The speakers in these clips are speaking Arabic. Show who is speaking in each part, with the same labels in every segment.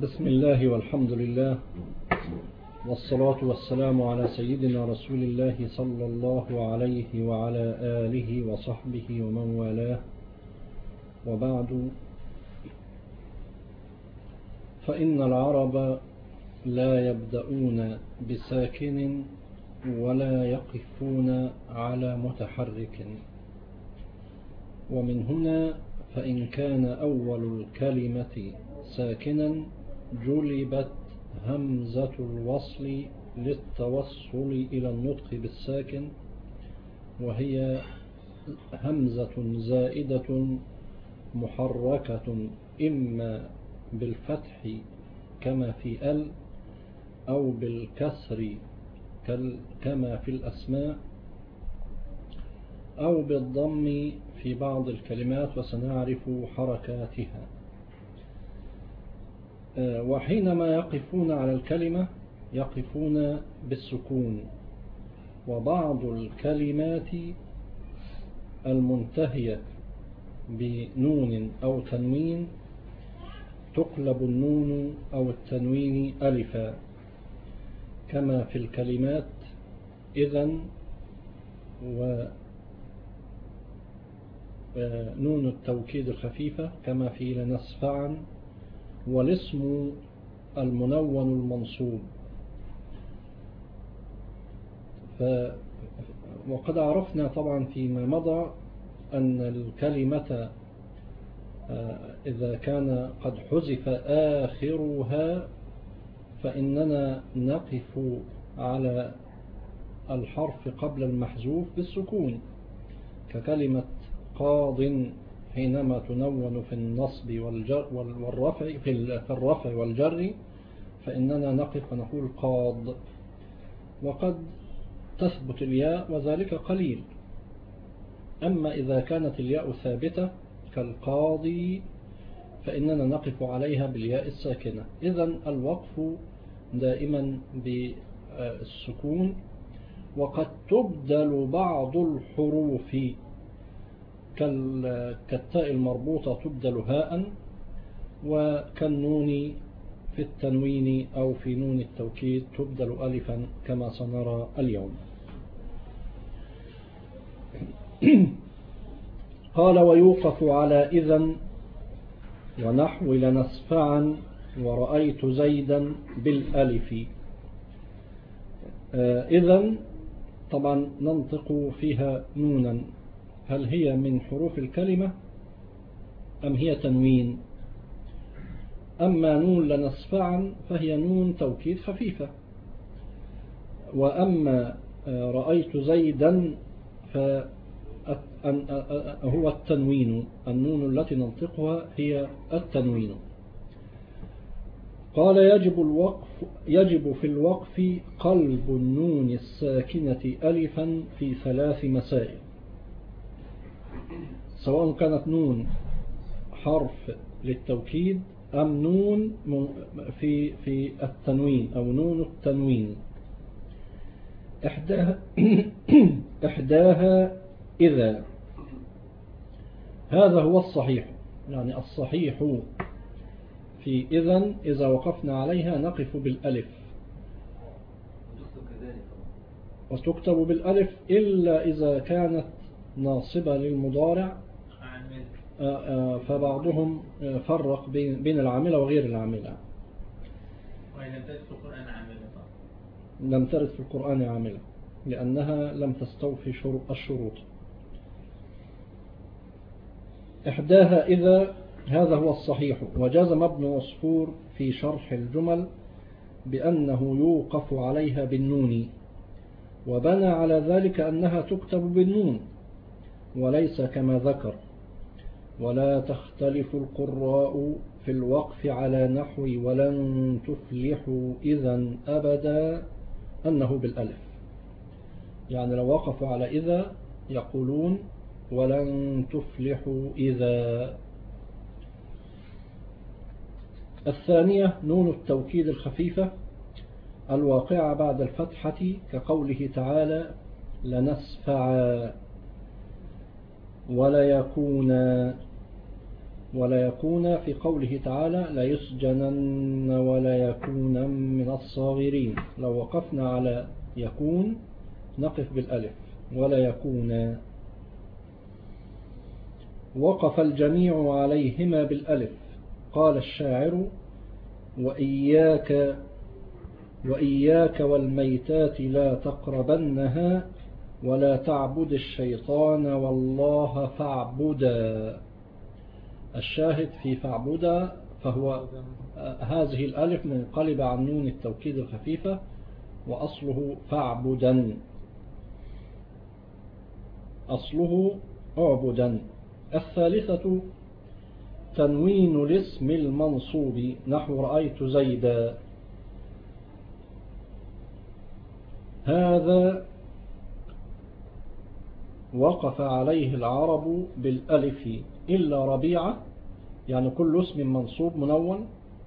Speaker 1: بسم الله والحمد لله والصلاة والسلام على سيدنا رسول الله صلى الله عليه وعلى آله وصحبه ومن والاه، وبعد، فإن العرب لا يبدأون بساكن ولا يقفون على متحرك، ومن هنا فإن كان أول الكلمة ساكنا جلبت همزة الوصل للتوصل إلى النطق بالساكن، وهي همزة زائدة محركة إما بالفتح كما في ال، أو بالكسر كما في الأسماء، أو بالضم في بعض الكلمات، وسنعرف حركاتها. وحينما يقفون على الكلمة يقفون بالسكون، وبعض الكلمات المنتهية بنون أو تنوين تقلب النون أو التنوين ألفا، كما في الكلمات إذن ونون التوكيد الخفيفة كما في لنسفعا، والاسم المنون المنصوب. وقد عرفنا طبعا فيما مضى أن الكلمة إذا كان قد حذف آخرها فإننا نقف على الحرف قبل المحذوف بالسكون، ككلمة قاض حينما تنون في النصب والرفع في الرفع والجر فإننا نقف ونقول قاض، وقد تثبت الياء وذلك قليل. أما إذا كانت الياء ثابتة كالقاضي فإننا نقف عليها بالياء الساكنة. إذن الوقف دائما بالسكون، وقد تبدل بعض الحروف كالتاء المربوطة تبدل هاء، وكالنون في التنوين أو في نون التوكيد تبدل ألفا كما سنرى اليوم. قال: ويوقف على إذن ونحو لنسفعا ورأيت زيدا بالألف. إذن طبعا ننطق فيها نونا، هل هي من حروف الكلمة أم هي تنوين؟ أما نون لنسفعا فهي نون توكيد خفيفة، وأما رأيت زيدا فهو التنوين، النون التي ننطقها هي التنوين. قال: يجب في الوقف قلب النون الساكنة ألفا في 3 مسائل، سواء كانت نون حرف للتوكيد أم نون في التنوين أو نون التنوين. إحداها إذا، هذا هو الصحيح، يعني الصحيح في إذن إذا وقفنا عليها نقف بالألف، وتكتب بالألف إلا إذا كانت ناصبة للمضارع، فبعضهم فرق بين العاملة وغير العاملة.
Speaker 2: لم ترد في القرآن عاملة،
Speaker 1: لم ترد في القرآن عاملة لأنها لم تستوفي الشروط. إحداها إذا، هذا هو الصحيح. وجزم ابن عصفور في شرح الجمل بأنه يوقف عليها بالنون، وبنى على ذلك أنها تكتب بالنون وليس كما ذكر. ولا تختلف القراء في الوقف على نحو ولن تفلحوا إذا أبدا أنه بالألف، يعني لو وقفوا على إذا يقولون ولن تفلحوا إذا. الثانية نون التوكيد الخفيفة الواقعة بعد الفتحة، كقوله تعالى: لنسفعا ولا يكون. ولا يكون في قوله تعالى لا يسجنن ولا يكون من الصاغرين. لو وقفنا على يكون نقف بالألف ولا يكون. وقف الجميع عليهما بالألف. قال الشاعر وإياك والميتات لا تقربنها ولا تعبد الشيطان والله فاعبدا. الشاهد في فاعبدا فهو هذه الألف منقلب عن نون التوكيد الخفيفة وأصله فاعبدا، أصله اعبدا. الثالثة تنوين الاسم المنصوب نحو رأيت زيدا. هذا وقف عليه العرب بالألف إلا ربيعة، يعني كل اسم منصوب منون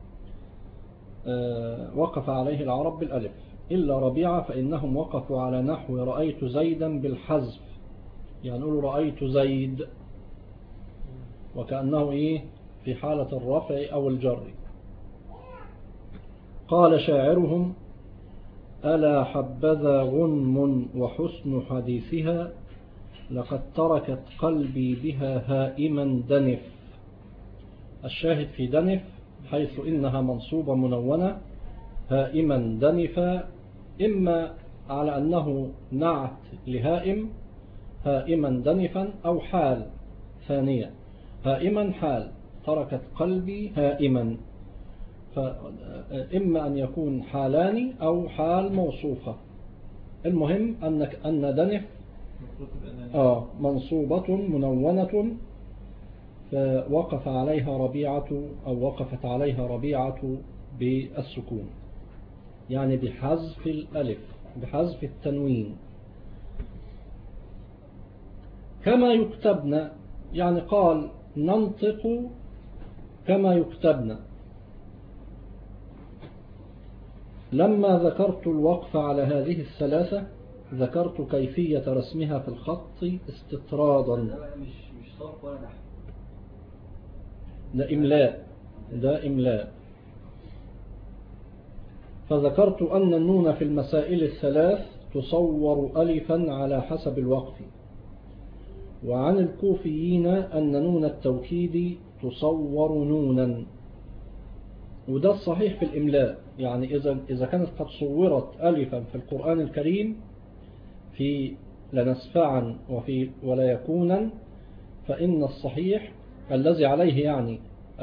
Speaker 1: وقف عليه العرب بالألف إلا ربيعة، فإنهم وقفوا على نحو رأيت زيدا بالحذف، يعني نقول رأيت زيد وكأنه في حالة الرفع أو الجر. قال شاعرهم ألا حبذا غنم وحسن حديثها لقد تركت قلبي بها هائما دنف. الشاهد في دنف حيث إنها منصوبة منونة هائما دنفا، إما على أنه نعت لهائم هائما دنفا أو حال ثانية هائما حال تركت قلبي هائما، فإما أن يكون حالان أو حال موصوفة. المهم أن دنف منصوبة منونة فوقف عليها ربيعة أو وقفت عليها ربيعة بالسكون، يعني بحذف الألف بحذف التنوين. كما يكتبن، يعني قال ننطق كما يكتبن. لما ذكرت الوقف على هذه الثلاثة ذكرت كيفية رسمها في الخط استطرادا.
Speaker 3: مش صرف ولا نحو،
Speaker 1: ده إملاء. فذكرت أن النون في المسائل الثلاث تصور ألفا على حسب الوقف. وعن الكوفيين أن نون التوكيد تصور نونا، وده الصحيح في الإملاء. يعني إذا كانت قد صورت ألفا في القرآن الكريم في لنسفعا وفي ولا يكونا، فإن الصحيح الذي عليه يعني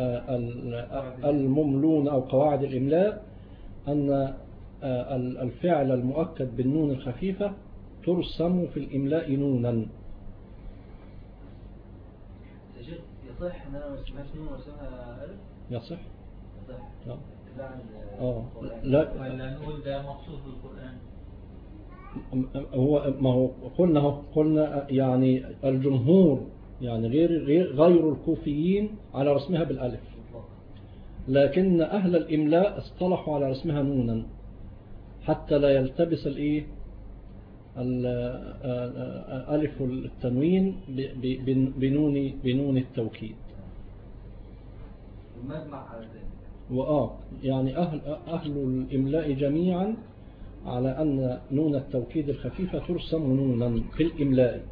Speaker 1: المملون أو قواعد الإملاء أن الفعل المؤكد بالنون الخفيفة ترسم في الإملاء نونا.
Speaker 3: يصح أن أنا ما اسمهاش نون واسمها ألف؟
Speaker 1: يصح؟
Speaker 3: يصح.
Speaker 1: لا
Speaker 2: ولا نقول ده مخصوص بالقرآن؟
Speaker 1: قلنا يعني الجمهور يعني غير الكوفيين على رسمها بالألف، لكن أهل الإملاء اصطلحوا على رسمها نونا حتى لا يلتبس ألف التنوين بنون التوكيد.
Speaker 3: المجمع على ذلك.
Speaker 1: يعني أهل الإملاء جميعا على أن نون التوكيد الخفيفة ترسم نونا في الإملاء.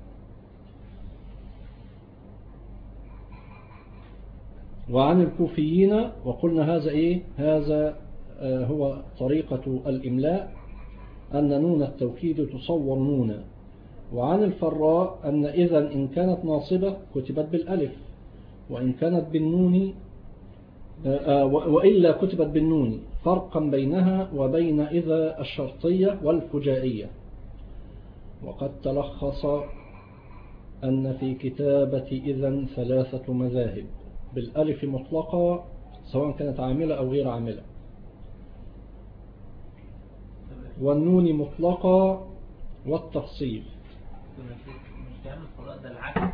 Speaker 1: وعن الكوفيين وقلنا هذا هو طريقة الإملاء أن نون التوكيد تصور نونا. وعن الفراء أن إذا إن كانت ناصبة كتبت بالألف، وإن كانت بالنون وإلا كتبت بالنون، فرقا بينها وبين إذا الشرطية والفجائية. وقد تلخص أن في كتابة إذا ثلاثة مذاهب: بالألف مطلقة سواء كانت عاملة أو غير عاملة، والنون مطلقة، والتفصيل.
Speaker 2: مش تعمل القراء ده العكس؟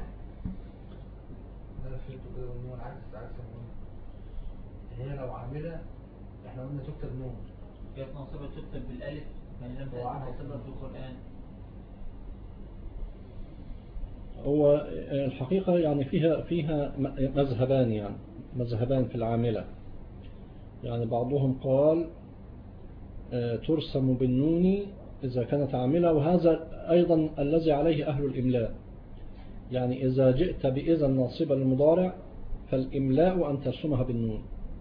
Speaker 3: هي لو عاملة احنا قلنا تكتب نون،
Speaker 2: كانت ناصبة تكتب بالألف، يعني لم تكن ناصبة في القرآن.
Speaker 1: هو الحقيقة يعني فيها مذهبان يعني. مذهبان في العاملة. يعني بعضهم قال ترسم بالنون إذا كانت عاملة، وهذا أيضا الذي عليه أهل الإملاء. يعني إذا جئت بإذا ناصبة للمضارع فالإملاء أن ترسمها بالنون.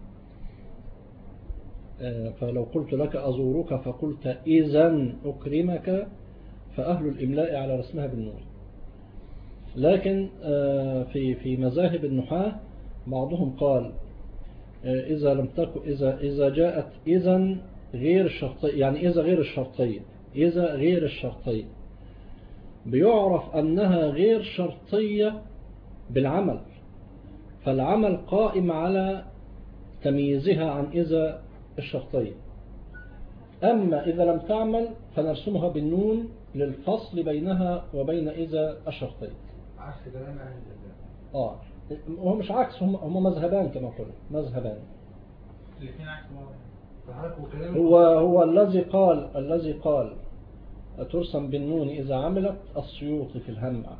Speaker 1: فلو قلت لك أزورك فقلت إذا أكرمك، فأهل الإملاء على رسمها بالنون. لكن في مذاهب النحاة بعضهم قال إذا لم تكن إذا جاءت إذا غير الشرطية، يعني إذا غير الشرطية، إذا غير الشرطية بيعرف أنها غير شرطية بالعمل، فالعمل قائم على تمييزها عن إذا الشرطية. أما إذا لم تعمل فنرسمها بالنون للفصل بينها وبين إذا الشرطية.
Speaker 3: عكس كلام أهل الإملاء.
Speaker 1: هو مش عكس، هم مذهبان كما قلنا، مذهبان.
Speaker 2: الاثنين عكس بعض.
Speaker 1: هو الذي قال ترسم بالنون إذا عملت السيوطي في الهمعة،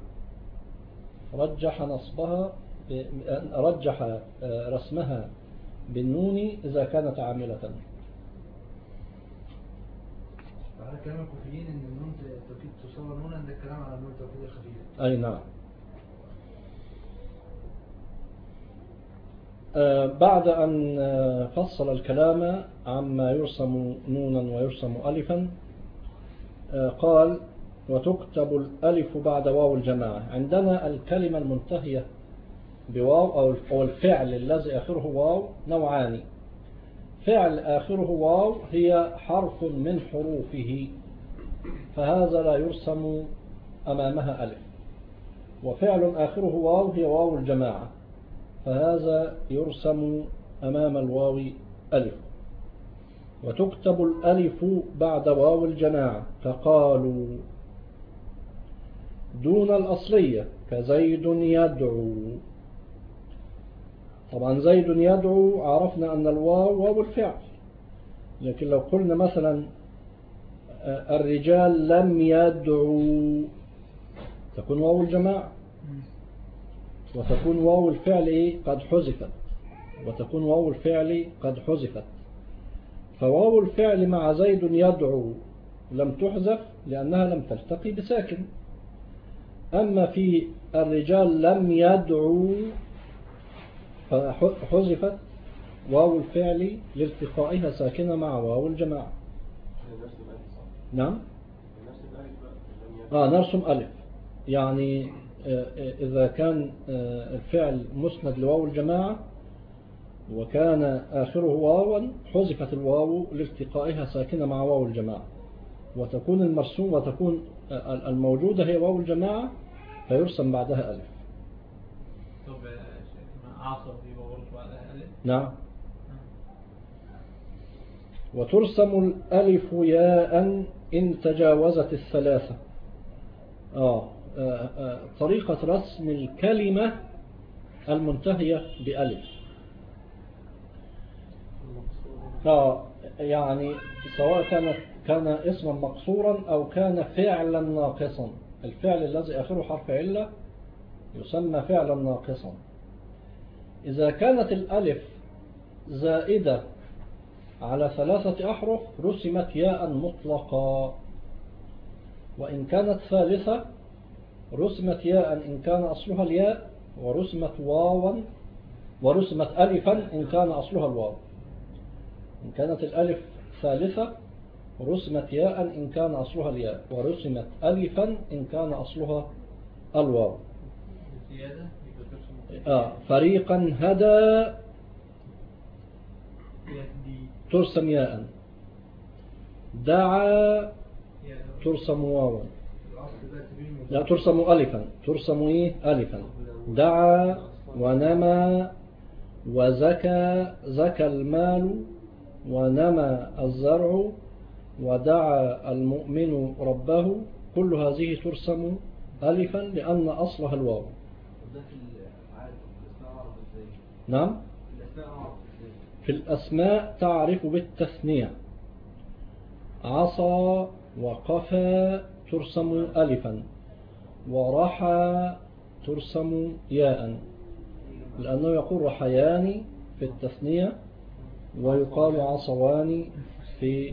Speaker 1: رجح رسمها بالنون إذا كانت عاملة.
Speaker 3: على كلام الكوفيين ان النون التوكيد تصور نونا، ده الكلام على النون التوكيد الخفيفه.
Speaker 1: اي نعم. بعد أن فصل الكلام عما يرسم نونا ويرسم ألفا، قال وتكتب الألف بعد واو الجماعة. عندنا الكلمة المنتهية بواو أو الفعل الذي آخره واو نوعان. فعل آخره واو هي حرف من حروفه، فهذا لا يرسم أمامها ألف. وفعل آخره واو هي واو الجماعة، فهذا يرسم أمام الواو ألف. وتكتب الألف بعد واو الجماعة، فقالوا دون الأصلية كزيد يدعو. طبعا زيد يدعو عرفنا أن الواو واو الفعل، لكن لو قلنا مثلا الرجال لم يدعوا تكون واو الجماعة، وتكون واو الفعل قد حذفت، وتكون واو الفعل قد حذفت. فواو الفعل مع زيد يدعو لم تحذف لأنها لم تلتقي بساكن. أما في الرجال لم يدعوا فحذفت واو الفعل لالتقائها ساكنة مع واو الجماعة. نعم. نرسم ألف. يعني إذا كان الفعل مسند لواو الجماعة وكان آخره واوا حذفت الواو لالتقائها ساكنة مع واو الجماعة، وتكون المرسوم وتكون الموجودة هي واو الجماعة فيرسم بعدها ألف. نعم. وترسم الألف ياء إن تجاوزت الثلاثة. طريقة رسم الكلمة المنتهية بألف. يعني سواء كان اسما مقصورا أو كان فعلا ناقصا. الفعل الذي آخره حرف علة يسمى فعلا ناقصا. إذا كانت الألف زائدة على 3 أحرف رسمت ياء مطلقا، وإن كانت ثالثة رسمت ياء إن كان أصلها الياء، ورسمت ألفا إن كان أصلها الواو. إن كانت الألف ثالثة رسمت ياء إن كان أصلها الياء، ورسمت ألفا إن كان أصلها الواو. فريقا هدى ترسم ياء، دعا ترسم واوا، لا ترسم ألفا، ترسم ألفا. دعا ونمى وزكى، زكى المال ونمى الزرع ودعا المؤمن ربه، كل هذه ترسم ألفا لأن أصلها الواو. نعم. في الأسماء تعرف بالتثنية. عصى وقفى ترسم ألفا، ورحى ترسم ياء. لأنه يقول رحيان في التثنية ويقال عصوان في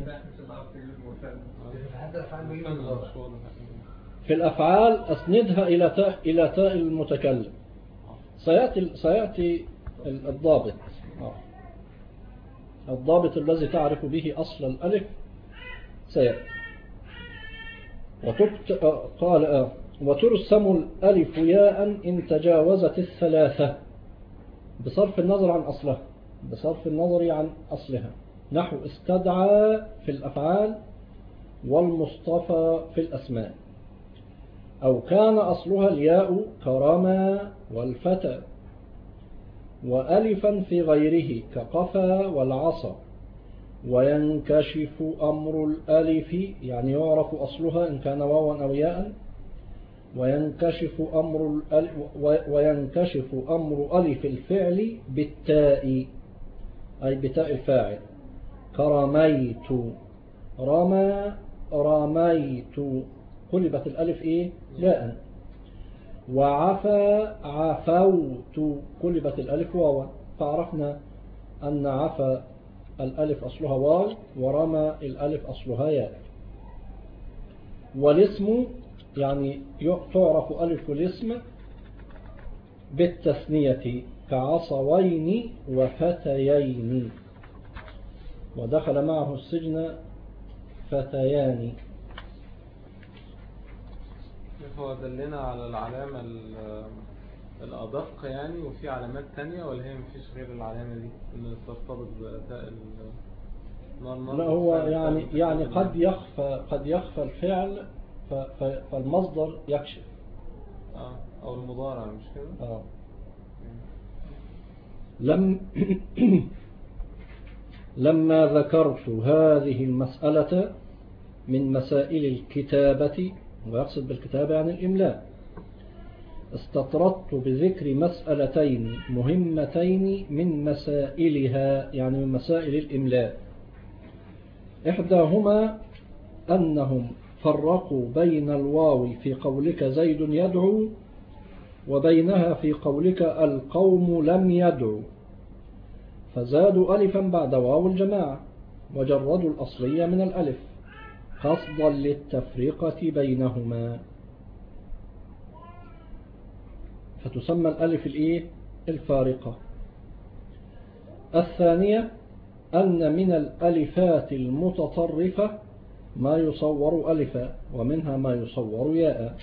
Speaker 1: الأفعال. أسندها إلى تاء المتكلم. سيأتي الضابط، الضابط الذي تعرف به أصل الألف سيأتي. قال وترسم الألف ياء إن تجاوزت الثلاثة بصرف النظر عن أصلها، بصرف النظر عن أصلها، نحو استدعى في الأفعال والمصطفى في الأسماء، أو كان أصلها الياء كرمى والفتى، وألفا في غيره كقفا والعصا. وينكشف أمر الألف، يعني يعرف أصلها إن كان واوا أو ياء. وينكشف أمر ألف الفعل بالتاء، أي بتاء الفاعل، كرميت رمى رميت، قلبت الألف إيه؟ ياء. وعفا عفوت، قلبت الألف واوا، فعرفنا أن عفا الألف أصلها واو ورمى الألف أصلها ياء. والاسم يعني تعرف ألف الاسم بالتثنية كعصوين وفتيين، ودخل معه السجن فتيان.
Speaker 4: هو دلنا على العلامة الأدق يعني، وفي علامات تانية ولا هي مفيش غير العلامة دي اللي ترتبط بتاء
Speaker 1: لا، هو يعني قد يخفى الفعل فالمصدر يكشف،
Speaker 4: أو المضارع، مش كده؟
Speaker 1: لما ذكرت هذه المسألة من مسائل الكتابة، ويقصد بالكتابة يعني الإملاء، استطردت بذكر مسألتين مهمتين من مسائلها، يعني من مسائل الإملاء. إحداهما أنهم فرقوا بين الواو في قولك زيد يدعو وبينها في قولك القوم لم يدعو، فزادوا ألفا بعد واو الجماعة وجردوا الأصلية من الألف قصدا للتفرقة بينهما، فتسمى الألف الفارقة. الثانية أن من الألفات المتطرفة ما يصور ألفا ومنها ما يصور ياء.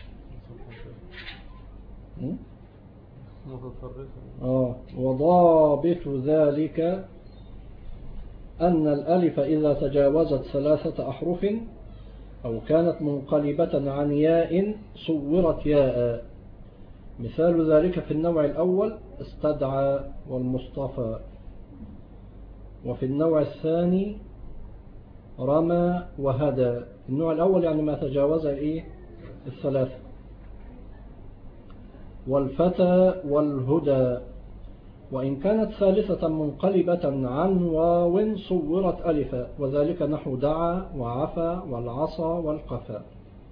Speaker 1: وضابط ذلك أن الألف إذا تجاوزت 3 أحرف أو كانت منقلبة عن ياء صورت ياء. مثال ذلك في النوع الأول استدعى والمصطفى، وفي النوع الثاني رمى وهدى. النوع الأول يعني ما تجاوز 3. والفتى والهدى، وإن كانت ثالثة منقلبة عن واو صورت ألفا، وذلك نحو دعا وعفا والعصا والقفا.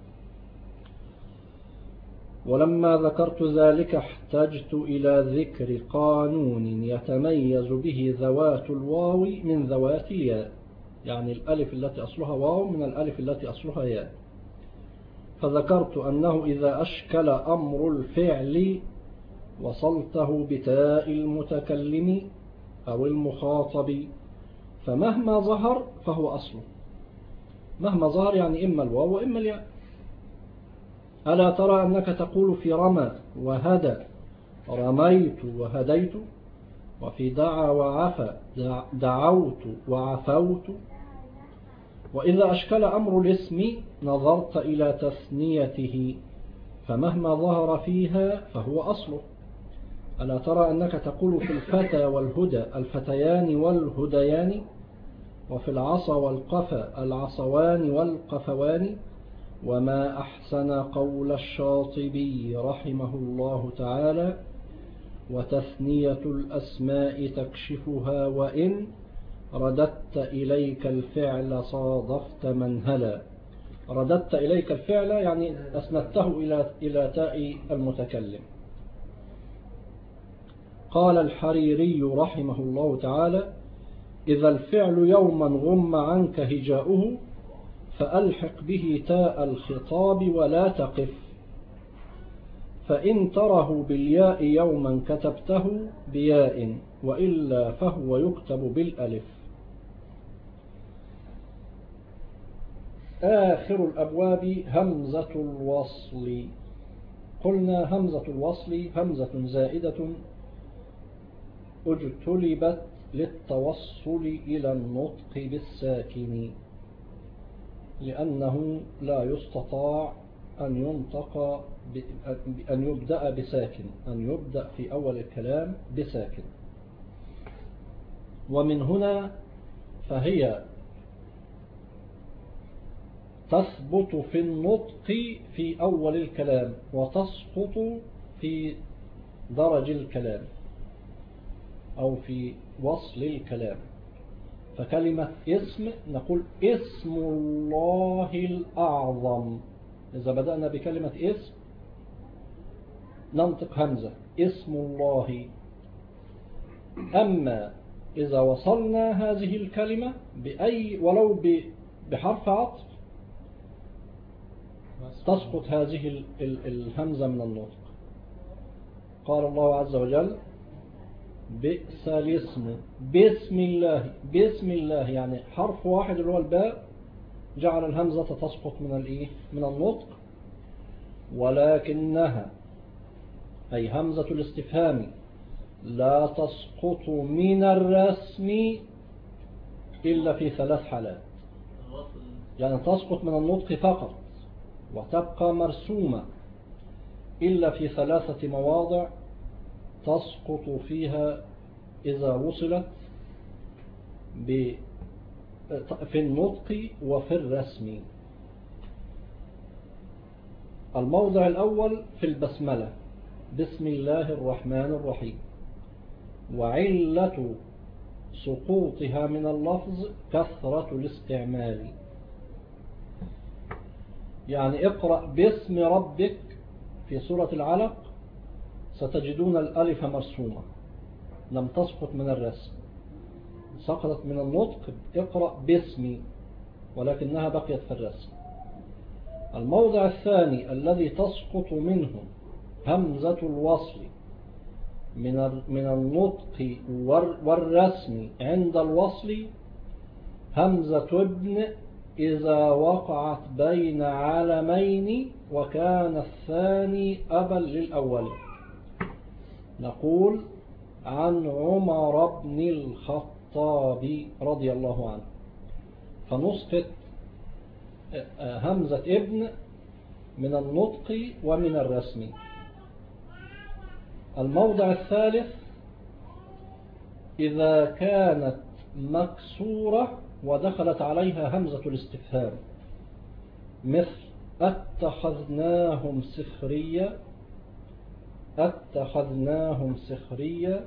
Speaker 1: ولما ذكرت ذلك احتجت إلى ذكر قانون يتميز به ذوات الواو من ذوات الياء، يعني الألف التي أصلها واو من الألف التي أصلها ياء. فذكرت أنه إذا أشكل أمر الفعل وصلته بتاء المتكلم أو المخاطب، فمهما ظهر فهو أصله. مهما ظهر يعني إما الواو وإما الياء. ألا ترى أنك تقول في رمى وهدى رميت وهديت، وفي دعا وعفى دعوت وعفوت. وإذا أشكل أمر الاسم نظرت إلى تثنيته، فمهما ظهر فيها فهو أصله. ألا ترى أنك تقول في الفتى والهدى الفتيان والهديان، وفي العصا والقفا العصوان والقفوان. وما أحسن قول الشاطبي رحمه الله تعالى: وتثنية الأسماء تكشفها، وإن رددت إليك الفعل صادفت منهلا. رددت إليك الفعل يعني أسندته إلى تاء المتكلم. قال الحريري رحمه الله تعالى: إذا الفعل يوما غم عنك هجاؤه فألحق به تاء الخطاب ولا تقف، فإن تره بالياء يوما كتبته بياء، وإلا فهو يكتب بالألف. آخر الأبواب همزة الوصل. قلنا همزة الوصل همزة زائدة اجتلبت للتوصل إلى النطق بالساكن، لأنه لا يستطاع أن يبدأ بساكن، أن يبدأ في أول الكلام بساكن. ومن هنا فهي تثبت في النطق في أول الكلام وتسقط في درج الكلام أو في وصل الكلام. فكلمة اسم نقول اسم الله الأعظم. إذا بدأنا بكلمة اسم ننطق همزة اسم الله. أما إذا وصلنا هذه الكلمة بأي ولو بحرف عطف تسقط هذه الهمزة من النطق. قال الله عز وجل: بئس الاسم بسم الله. بسم الله يعني حرف واحد اللي هو الباء جعل الهمزة تسقط من النطق، ولكنها أي همزة الاستفهام لا تسقط من الرسم إلا في 3 حالات. يعني تسقط من النطق فقط وتبقى مرسومة إلا في 3 مواضع تسقط فيها إذا وصلت في النطق وفي الرسم. الموضع الأول في البسملة بسم الله الرحمن الرحيم، وعلة سقوطها من اللفظ كثرة الاستعمال. يعني اقرأ باسم ربك في سورة العلق ستجدون الألف مرسومة لم تسقط من الرسم، سقطت من النطق اقرأ باسمي ولكنها بقيت في الرسم. الموضع الثاني الذي تسقط منه همزة الوصل من النطق والرسم عند الوصل همزة ابن إذا وقعت بين علمين وكان الثاني أبا للأول. نقول عن عمر بن الخطاب رضي الله عنه، فنسقط همزة ابن من النطق ومن الرسم. الموضع الثالث إذا كانت مكسورة ودخلت عليها همزة الاستفهام، مثل اتخذناهم سخريا. اتخذناهم سخريا،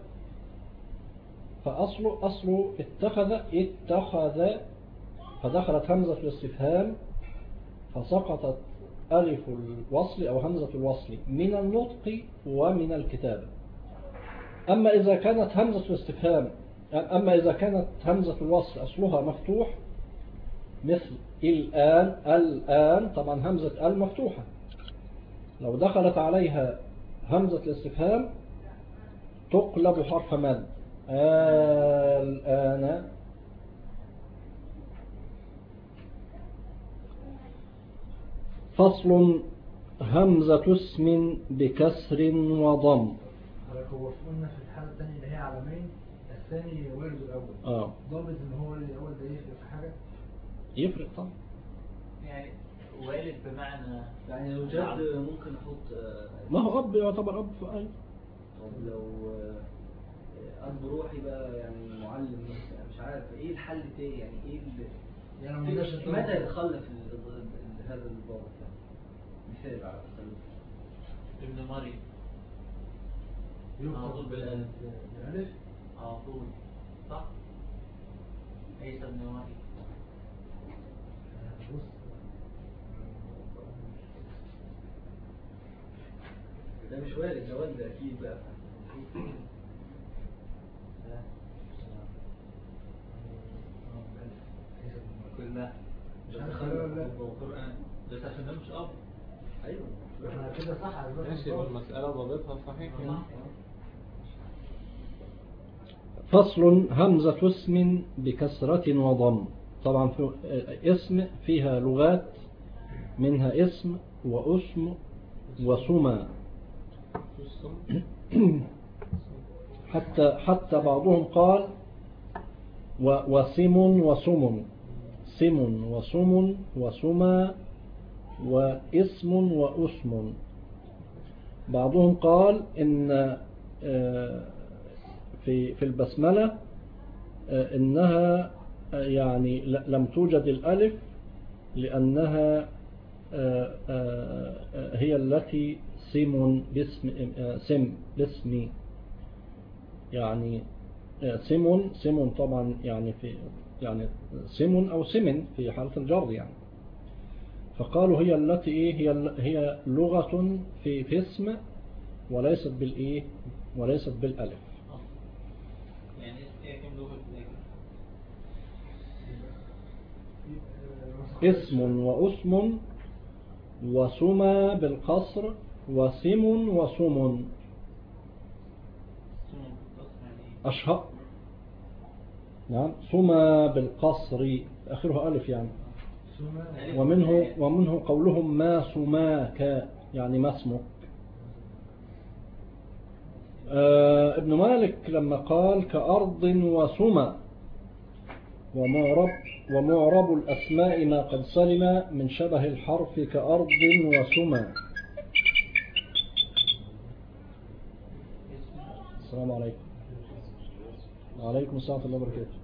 Speaker 1: فأصل اتخذ فدخلت همزة الاستفهام فسقطت ألف الوصل أو همزة الوصل من النطق ومن الكتابة. أما إذا كانت همزة الوصل أصلها مفتوح مثل الآن طبعا همزة مفتوحة، لو دخلت عليها همزة الاستفهام تقلب حرف مد الآن. فصل همزة اسم بكسر وضم.
Speaker 3: هو قلنا في الحالة الثانية اللي هي علمين، الثاني وارد الأول. ضابط إن هو وارد الأول ده يفرق في حاجة؟
Speaker 1: يفرق طبعا.
Speaker 2: يعني وارد بمعنى
Speaker 5: يعني لو جد ممكن أحط
Speaker 1: ما هو أب يعتبر أب في أي.
Speaker 5: طب لو أب روحي بقى يعني معلم مثلا، مش عارف إيه الحل تاني، يعني إيه
Speaker 3: يعني
Speaker 5: متى يتخلف هذا الضابط يعني؟ مثال على التخلف
Speaker 2: ابن مريم على طول بالألف. على طول صح؟ عيسى ابن مريم.
Speaker 5: ده مش وارد، ده والد أكيد بقى.
Speaker 2: هو قرآن بس عشان ده مش أب.
Speaker 5: ايوه
Speaker 3: احنا كده صح على الباب
Speaker 4: ماشي،
Speaker 3: الضابط.
Speaker 4: والمسألة ضابطها صحيح.
Speaker 1: فصل همزة اسم بكسرة وضم. طبعا في اسم فيها لغات، منها اسم واسم وسمى. حتى بعضهم قال وسم وسم، سم وسم وسمى واسم واسم. بعضهم قال إن في البسملة إنها يعني لم توجد الألف لأنها هي التي سم باسم يعني سم طبعا يعني يعني سم أو سمن في حالة الجر يعني. فقالوا هي التي هي لغة في اسم وليست بالإيه وليست بالألف.
Speaker 2: يعني إيه كم لغة
Speaker 1: اسم واسم وسمى بالقصر وسم وسم أشهر. نعم سمى بالقصر آخرها ألف يعني. ومنه قولهم ما سماك يعني ما اسمك. ابن مالك لما قال كأرض وسمى ومعرب الأسماء ما قد سلم من شبه الحرف كأرض وسمى. السلام عليكم. وعليكم السلام ورحمة الله وبركاته.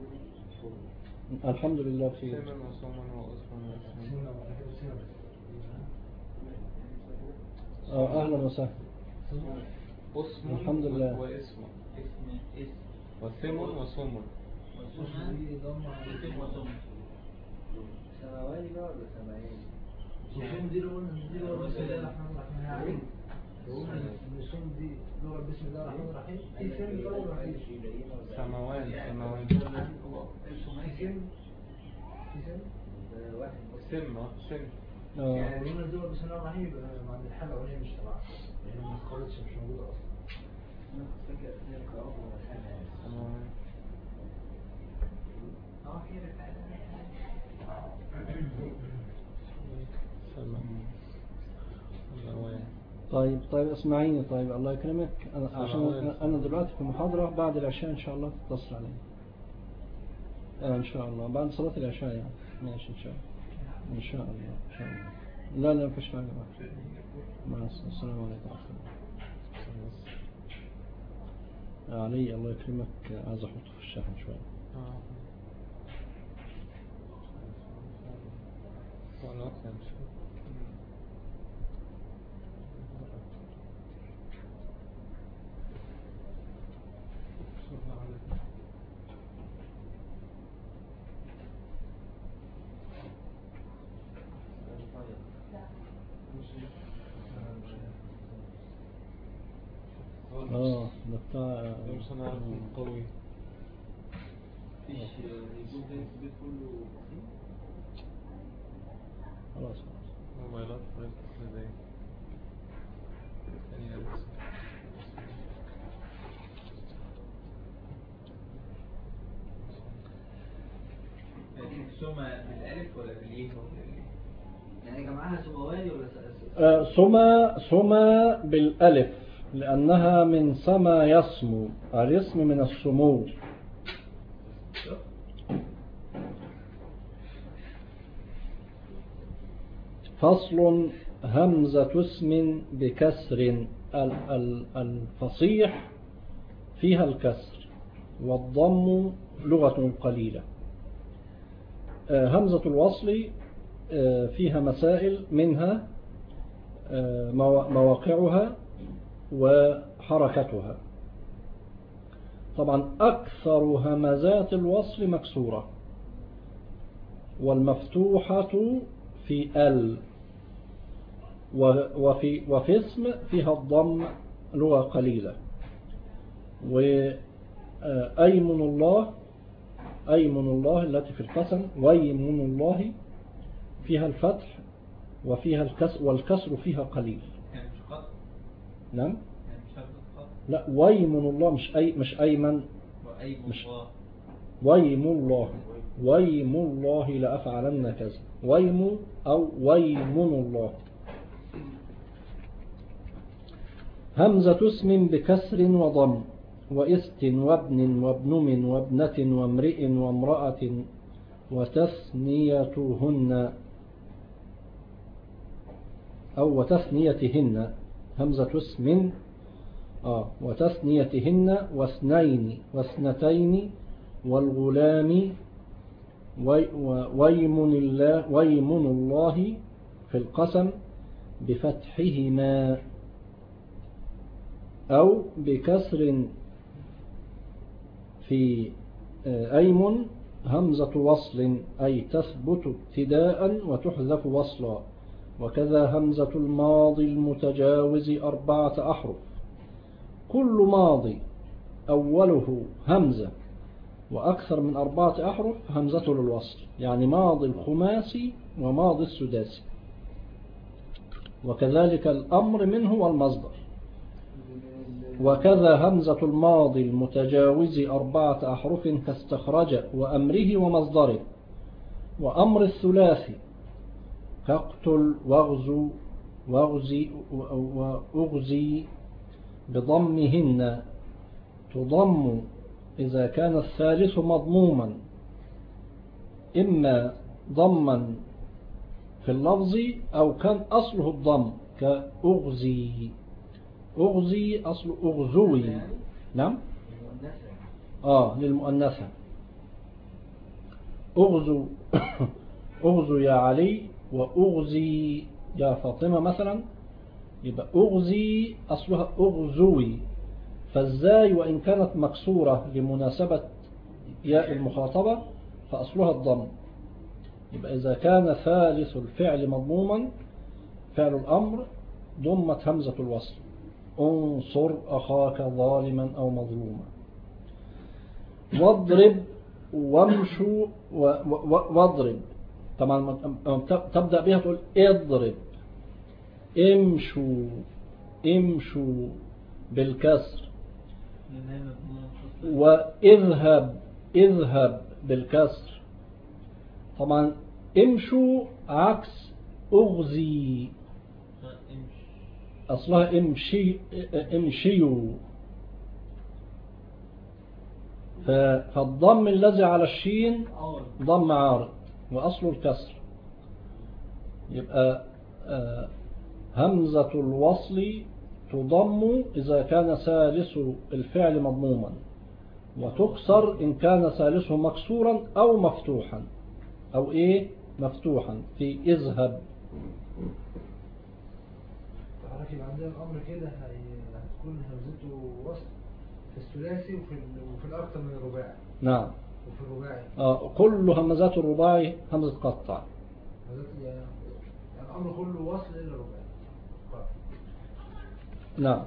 Speaker 1: الحمد لله بخير. أهلا وسهلا. الحمد لله.
Speaker 4: واسم وسم وسم.
Speaker 5: سماواني بقى ولا سماعين؟
Speaker 3: وسوم دي لغة بسم الله الرحمن الرحيم. السوم دي لغة بسم الله الرحمن الرحيم. في سم طول رحيم.
Speaker 4: سماوان
Speaker 3: في سم
Speaker 5: واحد
Speaker 4: سم.
Speaker 3: يعني لغة دول بسم الله الرحيم يبقى عند الحالة الأولية مش تبعها لأن ما تقالتش مش موجودة أصلا.
Speaker 5: أنا كنت فاكر أثناء القراءة ولا حاجة.
Speaker 4: سماوان.
Speaker 1: طيب اسمعيني. طيب الله يكرمك. عشان أنا دلوقتي في محاضرة بعد العشاء إن شاء الله تتصل علي. إن شاء الله بعد صلاة العشاء يعني. ماشي إن شاء الله. إن شاء الله. لا مفيش حاجة بقى. مع السلام عليكم. علي الله يكرمك عايز أحطه في الشاحن شوية. ده بتاع
Speaker 4: قوي.
Speaker 1: خلاص
Speaker 4: موبايلات ازاي
Speaker 2: سمى بالالف ولا بالايه؟
Speaker 5: يعني جمعها سماواني ولا
Speaker 1: سمى بالالف لانها من سما يسمو، الاسم من السمو. فصل همزة اسم بكسر. الفصيح فيها الكسر والضم لغة قليلة. همزة الوصل فيها مسائل، منها مواقعها وحركتها. طبعا أكثر همزات الوصل مكسورة، والمفتوحة في ال، وفي اسم فيها الضم لغة قليلة. وأيمن الله التي في القسم، ويمن الله فيها الفتح وفيها الكسر، والكسر فيها قليل.
Speaker 2: يعني مش خط،
Speaker 1: نعم.
Speaker 2: يعني مش هبدأ خط.
Speaker 1: لا، ويمن الله، مش أيمن،
Speaker 2: وأيم
Speaker 1: مش
Speaker 2: الله.
Speaker 1: ويم الله، ويم الله لأفعلن كذا، ويم أو ويمن الله. همزة اسم بكسر وضم، وإست وابن وابنم وابنة وامرئ وامرأة وتثنيتهن أو وتثنيتهن. همزة اسم وتثنيتهن واثنين واثنتين والغلام ويمن الله في القسم بفتحهما أو بكسر في أيمن همزة وصل أي تثبت ابتداء وتحذف وصلا. وكذا همزة الماضي المتجاوز 4 أحرف. كل ماضي أوله همزة وأكثر من 4 أحرف همزته للوصل، يعني ماضي الخماسي وماضي السداسي. وكذلك الأمر منه والمصدر. وكذا همزة الماضي المتجاوز 4 أحرف كاستخرج وأمره ومصدره. وأمر الثلاثي كاقتل واغزو وأغزي بضمهن، تضم إذا كان الثالث مضموما، إما ضما في اللفظ أو كان أصله الضم كأغزي. أغزي أصل أغزوي. نعم. للمؤنثة. أغزو أغزو يا علي وأغزي يا فاطمة مثلا، يبقى أغزي أصلها أغزوي، فالزاي وإن كانت مكسورة لمناسبة ياء المخاطبة فأصلها الضم. يبقى إذا كان ثالث الفعل مضموما فعل الأمر ضمت همزة الوصل. انصر أخاك ظالما أو مظلوما. واضرب وامشوا واضرب، طبعا تبدأ بها تقول اضرب. امشوا بالكسر. اذهب بالكسر. طبعا امشوا عكس اغزي، أصلها امشيوا. فالضم الذي على الشين ضم عارض وأصله الكسر. يبقى همزة الوصل تضم إذا كان ثالث الفعل مضموما، وتكسر إن كان ثالثه مكسورا أو مفتوحا أو مفتوحا في اذهب.
Speaker 3: تعرف يبقى عندنا الأمر كده هتكون همزته وصل في الثلاثي وفي الأكثر من الرباعي.
Speaker 1: نعم.
Speaker 3: وفي الرباعي
Speaker 1: كل همزات الرباعي همزة قطع.
Speaker 3: يعني الأمر كله وصل إلى الرباعي.
Speaker 1: نعم.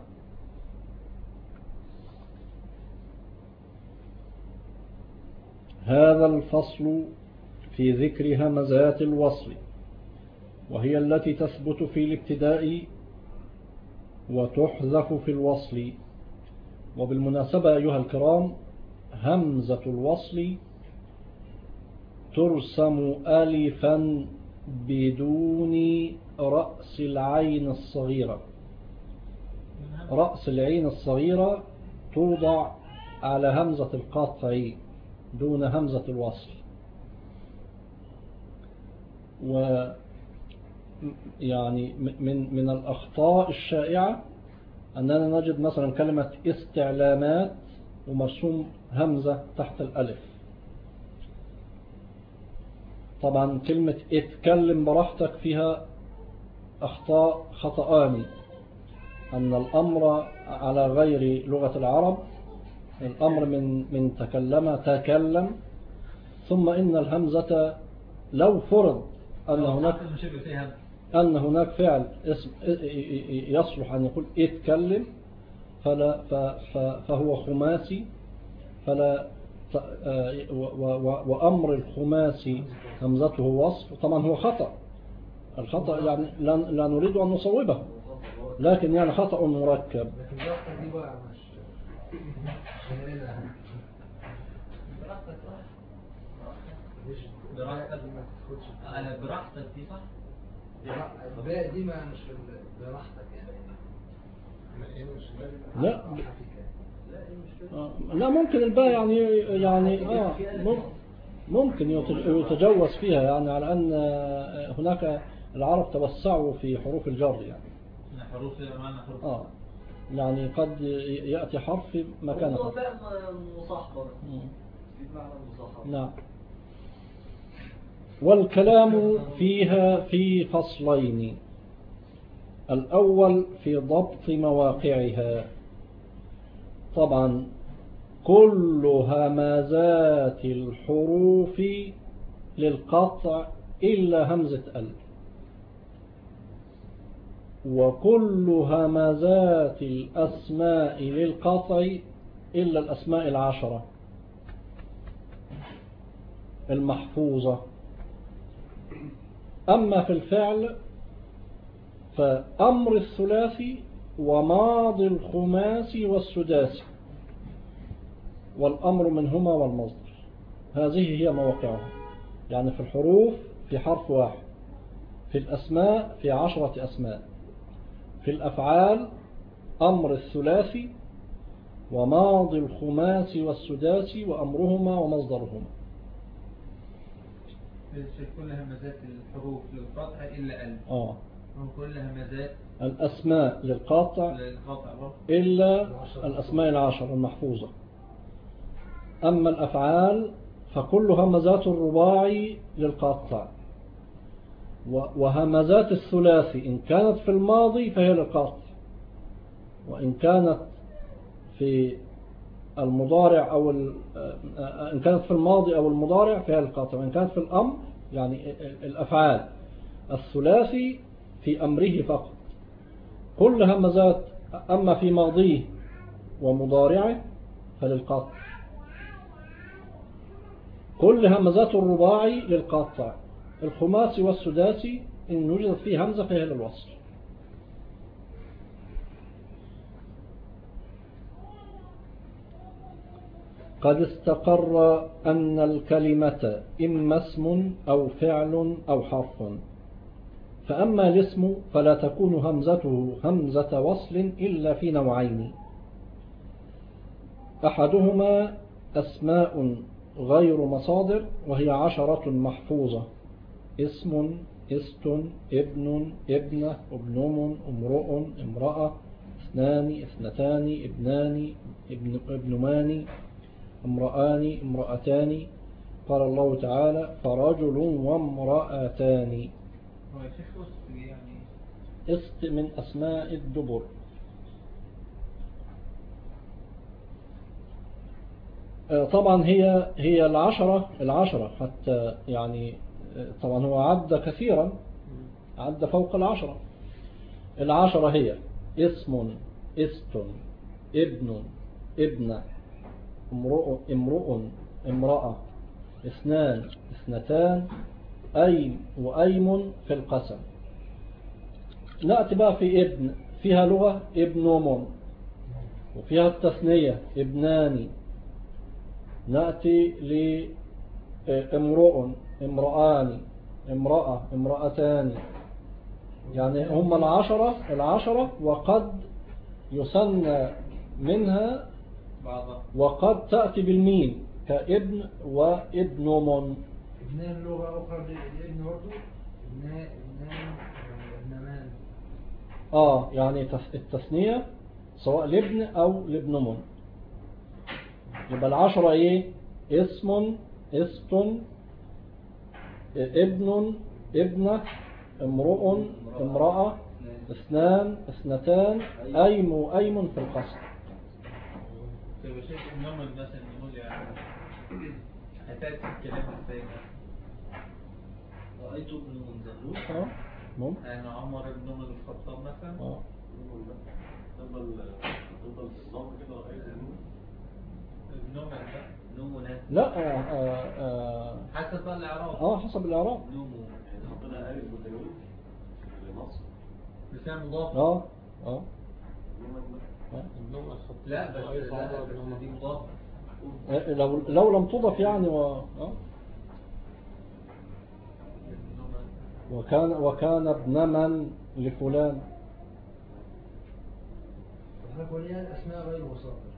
Speaker 1: هذا الفصل في ذكر همزات الوصل، وهي التي تثبت في الابتداء وتحذف في الوصل. وبالمناسبة أيها الكرام، همزة الوصل ترسم ألفا بدون رأس العين الصغيرة. رأس العين الصغيرة توضع على همزة القطع دون همزة الوصل. ويعني من الأخطاء الشائعة أننا نجد مثلا كلمة استعلامات ومرسوم همزة تحت الألف. طبعا كلمة اتكلم براحتك فيها أخطاء خطأان. أن الأمر على غير لغة العرب، الأمر من تكلم، ثم إن الهمزة لو فرض أن هناك فعل اسم يصلح أن يقول اتكلم فهو خماسي، وأمر الخماسي همزته وصف. طبعا هو خطأ، الخطأ يعني لا نريد أن نصوبه، لكن يعني خطأ مركب.
Speaker 3: لكن براحتك دي بقى مش هنعملها.
Speaker 2: براحتك صح.
Speaker 3: مش
Speaker 2: براحتك.
Speaker 3: ما تاخدش
Speaker 2: انا براحتك دي صح.
Speaker 3: الباقي دي ما مش براحتك يعني.
Speaker 4: ايه المشكلة؟
Speaker 1: لا
Speaker 5: لا ايه المشكله؟
Speaker 1: لا ممكن الباء يعني ممكن يتجوز فيها، يعني على أن هناك العرب توسعوا في حروف الجر يعني.
Speaker 2: حروف معنى حروف.
Speaker 1: يعني قد يأتي حرف في مكان
Speaker 5: هو
Speaker 1: آخر.
Speaker 5: بقى مصاحبه بمعنى المصاحبه.
Speaker 1: نعم. والكلام فيها في فصلين: الأول في ضبط مواقعها. طبعا كل همزات الحروف للقطع إلا همزة ال، وكل همزات الأسماء للقطع إلا الأسماء 10 المحفوظة. أما في الفعل فأمر الثلاثي وماضي الخماسي والسداسي، والأمر منهما والمصدر. هذه هي مواقعها. يعني في الحروف في حرف واحد، في الأسماء في 10 أسماء، في الأفعال أمر الثلاثي وماضي الخماسي والسداسي وأمرهما ومصدرهما.
Speaker 2: كل همزات الحروف للقطع إلا ال. وكل همزات
Speaker 1: الأسماء للقاطع إلا الأسماء 10 المحفوظة. أما الأفعال فكل همزات الرباعي للقاطع، وهمزات الثلاثي إن كانت في الماضي فهي للقاطع، وإن كانت في المضارع أو إن كانت في الماضي أو المضارع فهي للقاطع، وإن كانت في الأمر يعني الأفعال الثلاثي في أمره فقط. كل همزات أما في ماضيه ومضارعه فللقاطع. كل همزات الرباعي للقاطع. الخماسي والسداسي إن وجدت فيه همزة فهي للوصل. قد استقر أن الكلمة إما اسم أو فعل أو حرف، فأما الاسم فلا تكون همزته همزة وصل إلا في نوعين: أحدهما أسماء غير مصادر وهي 10 محفوظة: اسم، است، ابن، ابنة، ابنم، امرؤ، امرأة، اثنان، اثنتان، ابنان، ابنمان، امرآن، امرأتان. قال الله تعالى: فرجل وامرأتان. است من أسماء الدبر. طبعا هي العشرة حتى يعني طبعا هو عد كثيرا، عد فوق 10. 10 هي اسم، است، ابن، ابنة، امرؤ، امرأة، اثنان، اثنتان، أيم وأيم في القسم. نأتي بقى في ابن، فيها لغة ابنم، وفيها التثنية ابنان. نأتي لامرؤ، امرآن، امرأة، امرأتان. يعني هم 10 وقد يثنى منها وقد تأتي بالميم كابن وابنم.
Speaker 3: ابنان لغة أخرى لابن برضه. ابنمان.
Speaker 1: يعني التثنية سواء لابن أو لابنم. يبقى 10 ايه؟ اسم، است، ابن، ابنة، امرؤ، امرأة، اثنان، اثنتان، أيم وأيم في القسم.
Speaker 2: طيب شايف النمل مثلا نقول يعني هتأتي الكلام ازاي؟
Speaker 5: رأيت ابن منزلون.
Speaker 1: ممكن.
Speaker 2: يعني عمر بن عمر الخطاب مثلا.
Speaker 6: تفضل الصوت كده رأيت
Speaker 2: النمل ده نمنا.
Speaker 1: لا
Speaker 2: حسب بقى الإعراب.
Speaker 1: حسب الإعراب.
Speaker 5: نمو
Speaker 6: حطينا ألف وتنوين. نص
Speaker 2: لسان مضاف.
Speaker 1: اه
Speaker 6: نوما ده.
Speaker 4: النوم الخط
Speaker 5: لا بس دي مضاف.
Speaker 1: لو لم تضف يعني وكان ابن من لفلان.
Speaker 3: احنا قلنا الاسماء غير مصادر.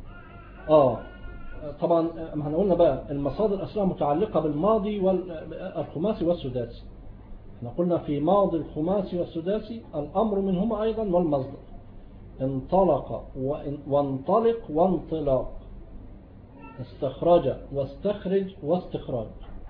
Speaker 1: طبعا ما احنا قلنا بقى المصادر أصلها متعلقة بالماضي والخماسي والسداسي. احنا قلنا في ماضي الخماسي والسداسي الأمر منهما أيضا والمصدر. انطلق وانطلق وانطلاق، استخرج واستخرج واستخراج.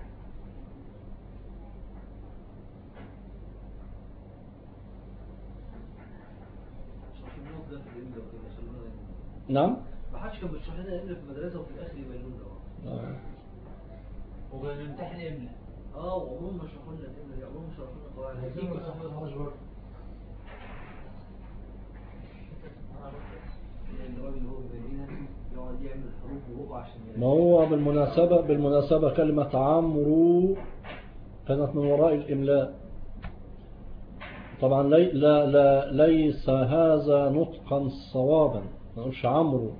Speaker 1: نعم.
Speaker 5: ما حدش كان بيشرح لنا املا في المدرسه وفي الاخر يبين لنا.
Speaker 2: وكان يمتحن املا.
Speaker 5: وعمرهم ما شرحوا لنا الاملا دي، عمرهم ما شرحوا لنا قواعد.
Speaker 3: هيكون صح الحرج برضه.
Speaker 5: الراجل اللي هو بيبينها يقعد يعمل حروف وهو عشان
Speaker 1: ما هو بالمناسبة كلمة عمرو كانت من وراء الإملاء. طبعا ليس هذا نطقا صوابا، ما نقولش عمرو.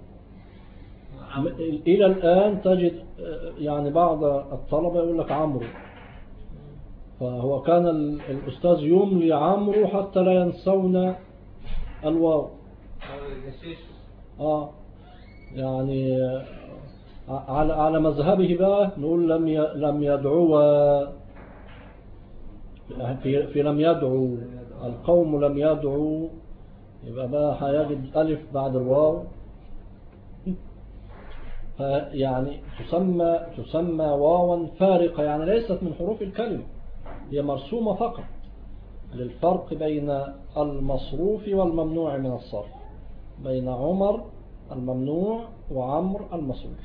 Speaker 1: إلى الآن تجد يعني بعض الطلبة يقول لك عمرو، فهو كان الأستاذ يملي عمرو حتى لا ينسون الواو. يعني على مذهبه بقى نقول لم يدعوا في لم يدعوا القوم لم يدعوا، يبقى بقى هيجد ألف بعد الواو. يعني تسمى واوا فارقة، يعني ليست من حروف الكلمة، هي مرسومة فقط للفرق بين المصروف والممنوع من الصرف، بين عمر الممنوع وعمر المصروف.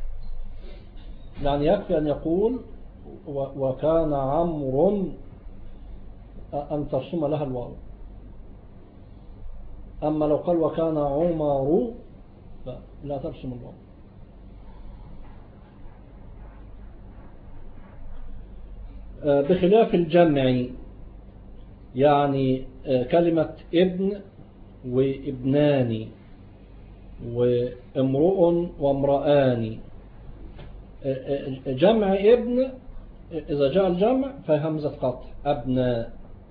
Speaker 1: يعني يكفي أن يقول وكان عمرو أن ترسم لها الواو. أما لو قال وكان عمر لا ترسم الواو. بخلاف الجمع، يعني كلمة ابن وابنان وامرؤ وامرآن، جمع ابن إذا جاء الجمع فهمزة قطع أبناء،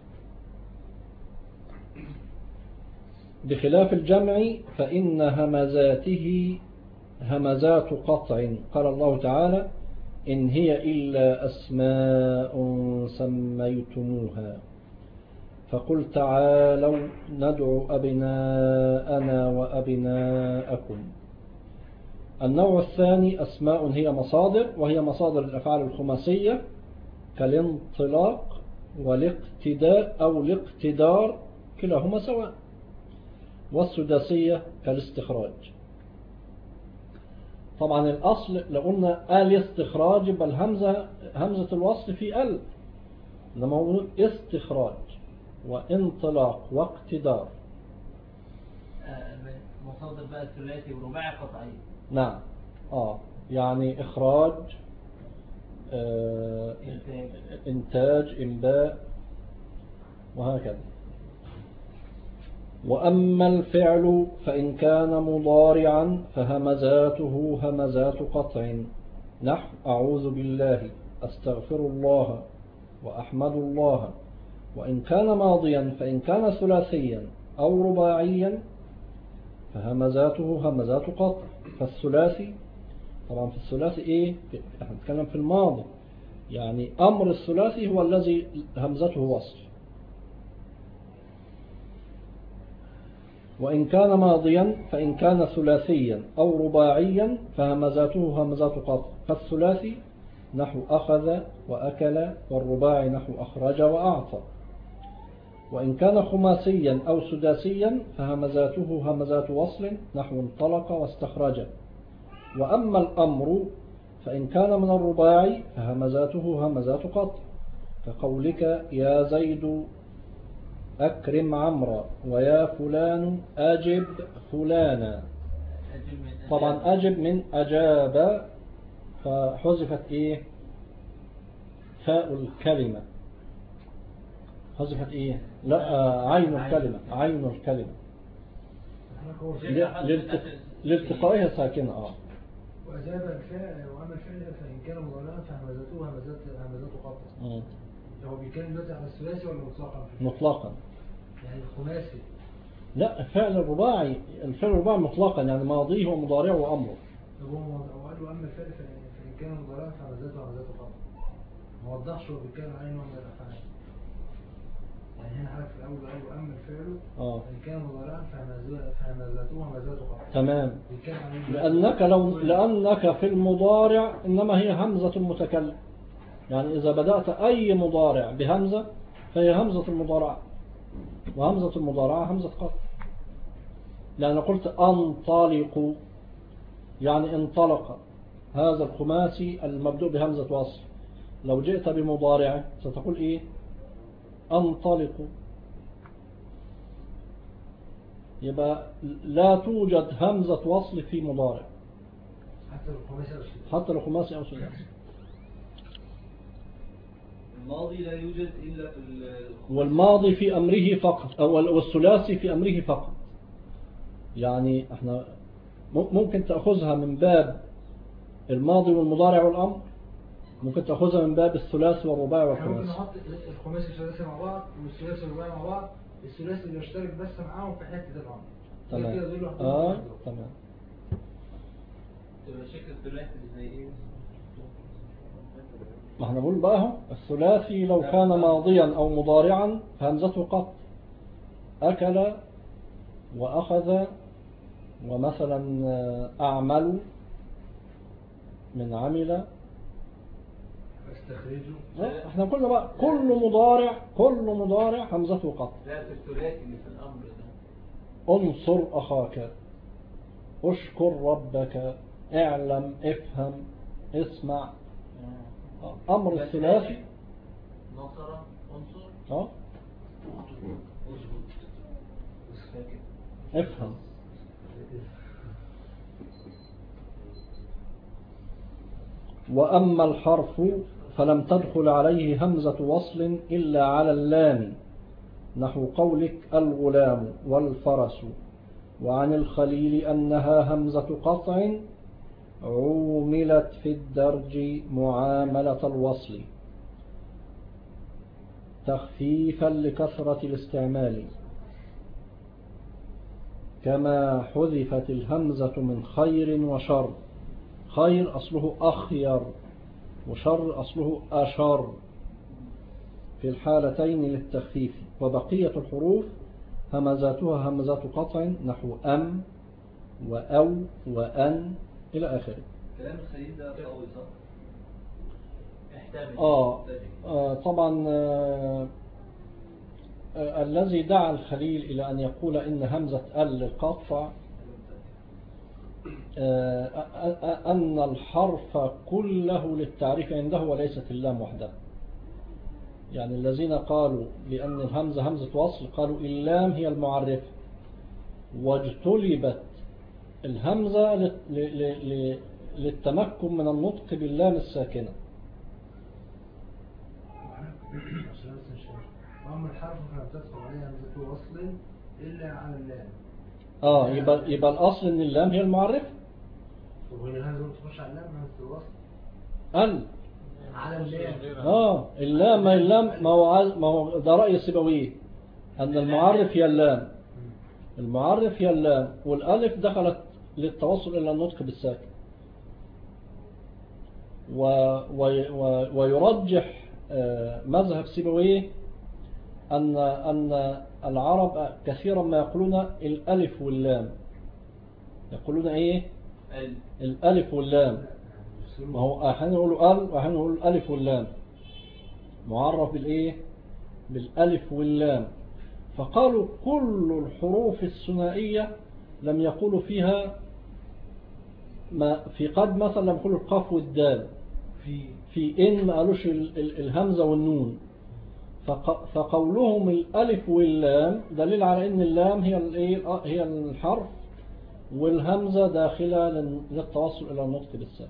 Speaker 1: بخلاف الجمع فإن همزاته همزات قطع. قال الله تعالى إن هي إلا أسماء سميتموها فقل تعالوا ندعو أبناءنا وأبناءكم. النوع الثاني أسماء هي مصادر، وهي مصادر الأفعال الخماسية كالانطلاق والاقتداء أو الاقتدار كلاهما سواء، والسداسية كالاستخراج. طبعا الأصل لو قلنا الاستخراج يبقى همزة الوصل في ال، لما هو استخراج وانطلاق واقتدار.
Speaker 5: مصادر بقى الثلاثي ورباعي قطعي.
Speaker 1: نعم. يعني إخراج، إنتاج، إنباء، وهكذا. وأما الفعل فإن كان مضارعا فهمزاته همزات قطع، نحو أعوذ بالله، أستغفر الله، وأحمد الله. وإن كان ماضيا فإن كان ثلاثيا أو رباعيا فهمزاته همزات قطع. فالثلاثي طبعا في الثلاثي احنا نتكلم في الماضي، يعني أمر الثلاثي هو الذي همزته وصل. وإن كان ماضيا فإن كان ثلاثيا أو رباعيا فهمزاته همزات قطع. فالثلاثي نحو أخذ وأكل، والرباعي نحو أخرج وأعطى. وإن كان خماسيا أو سداسيا فهمزاته همزات وصل نحو انطلق واستخرج. وأما الأمر فإن كان من الرباعي فهمزاته همزات قطع، كقولك يا زيد أكرم عمرا، ويا فلان أجب فلانا. طبعا أجب من أجاب، فحذفت فاء الكلمة. حذفت ايه؟ لا عين الكلمة، عين الكلمة لالتقائها ساكنة.
Speaker 3: وأجاب الفعل وأما الفعل فإن كان مضارعا فهمزته همزته قطع. هو بيتكلم دلوقتي على الثلاثي ولا مطلقا؟
Speaker 1: مطلقا.
Speaker 3: يعني الخماسي.
Speaker 1: لا الفعل الرباعي مطلقا، يعني ماضيه ومضارعه وأمره.
Speaker 3: طب هو قال له أما الفعل فإن كان مضارعا فهمزته قطع. ما وضحش هو بيتكلم عن نوع من الأفعال. يعني هنا حرف الأول قال له أما الفعل فإن كان مضارعا فهمزته قطع.
Speaker 1: تمام. لأنك في المضارع إنما هي همزة المتكلم، يعني إذا بدأت أي مضارع بهمزة فهي همزة المضارعة، وهمزة المضارعة همزة قطع. لأن قلت أنطلق يعني انطلق، هذا الخماسي المبدوء بهمزة وصل. لو جئت بمضارعه ستقول إيه؟ أنطلق. يبقى لا توجد همزة وصل في مضارع حتى الخماسي أو ثلاثي.
Speaker 5: الماضي لا يوجد إلا في
Speaker 1: والماضي في أمره فقط، والثلاثي في أمره فقط. يعني احنا ممكن تأخذها من باب الماضي والمضارع والأمر، ممكن تأخذها من باب الثلاثي والرباعي والخماسي.
Speaker 3: ممكن نحط الخماسي والثلاثي مع بعض والثلاثي والرباعي مع بعض، الثلاثي اللي يشترك بس معاهم في حتة الأمر.
Speaker 1: تمام. تمام.
Speaker 2: تبقى شكل الثلاثي زي ايه؟
Speaker 1: ما احنا نقول بقى الثلاثي لو كان ماضيا أو مضارعا فهمزته قط. أكل وأخذ، ومثلا أعمل من عمل.
Speaker 3: استخرجوا.
Speaker 1: احنا قلنا بقى كل مضارع همزته قط.
Speaker 2: لا في الثلاثي اللي في الأمر ده.
Speaker 1: انصر أخاك، اشكر ربك، اعلم، افهم، اسمع. أمر الثلاثي
Speaker 2: نصر، انصر،
Speaker 1: افهم. وأما الحرف فلم تدخل عليه همزة وصل إلا على اللام، نحو قولك الغلام والفرس. وعن الخليل أنها همزة قطع عوملت في الدرج معاملة الوصل تخفيفا لكثرة الاستعمال، كما حذفت الهمزة من خير وشر. خير أصله أخير، وشر أصله أشر في الحالتين للتخفيف. وبقية الحروف همزاتها همزات قطع، نحو أم وأو وأن إلى آخره.
Speaker 5: كلام الخليل ده قوي صح؟
Speaker 1: طبعا الذي دعا الخليل إلى أن يقول إن همزة ال القطع أن الحرف كله للتعريف عنده وليست اللام وحدها. يعني الذين قالوا بأن الهمزة همزة وصل قالوا اللام هي المعرف، واجتلبت الهمزة للتمكن من النطق باللام الساكنة.
Speaker 3: وأما الحرف فلا تدخل عليها همزة وصل إلا على اللام.
Speaker 1: يبقى الأصل إن اللام هي المعرف.
Speaker 3: وهي الهمزة تخش على اللام همزة الوصل على اللام.
Speaker 1: اللام ما هو ده رأي السيبويه أن المعرف هي اللام. المعرف هي اللام، والألف دخلت للتوصل إلى النطق بالساكن. ويرجح مذهب سيبويه أن العرب كثيرا ما يقولون الألف واللام. يقولون إيه؟ الألف واللام. ما هو أحيانا يقولوا ال وأحيانا يقولوا الألف واللام، معرف بالإيه؟ بالألف واللام. فقالوا كل الحروف الثنائية لم يقولوا فيها ما في قد مثلا لم يقولوا القاف والدال، في إن ما قالوش الهمزة والنون. فقولهم الألف واللام دليل على أن اللام هي الحرف، والهمزة داخلة للتوصل إلى النطق بالساكن.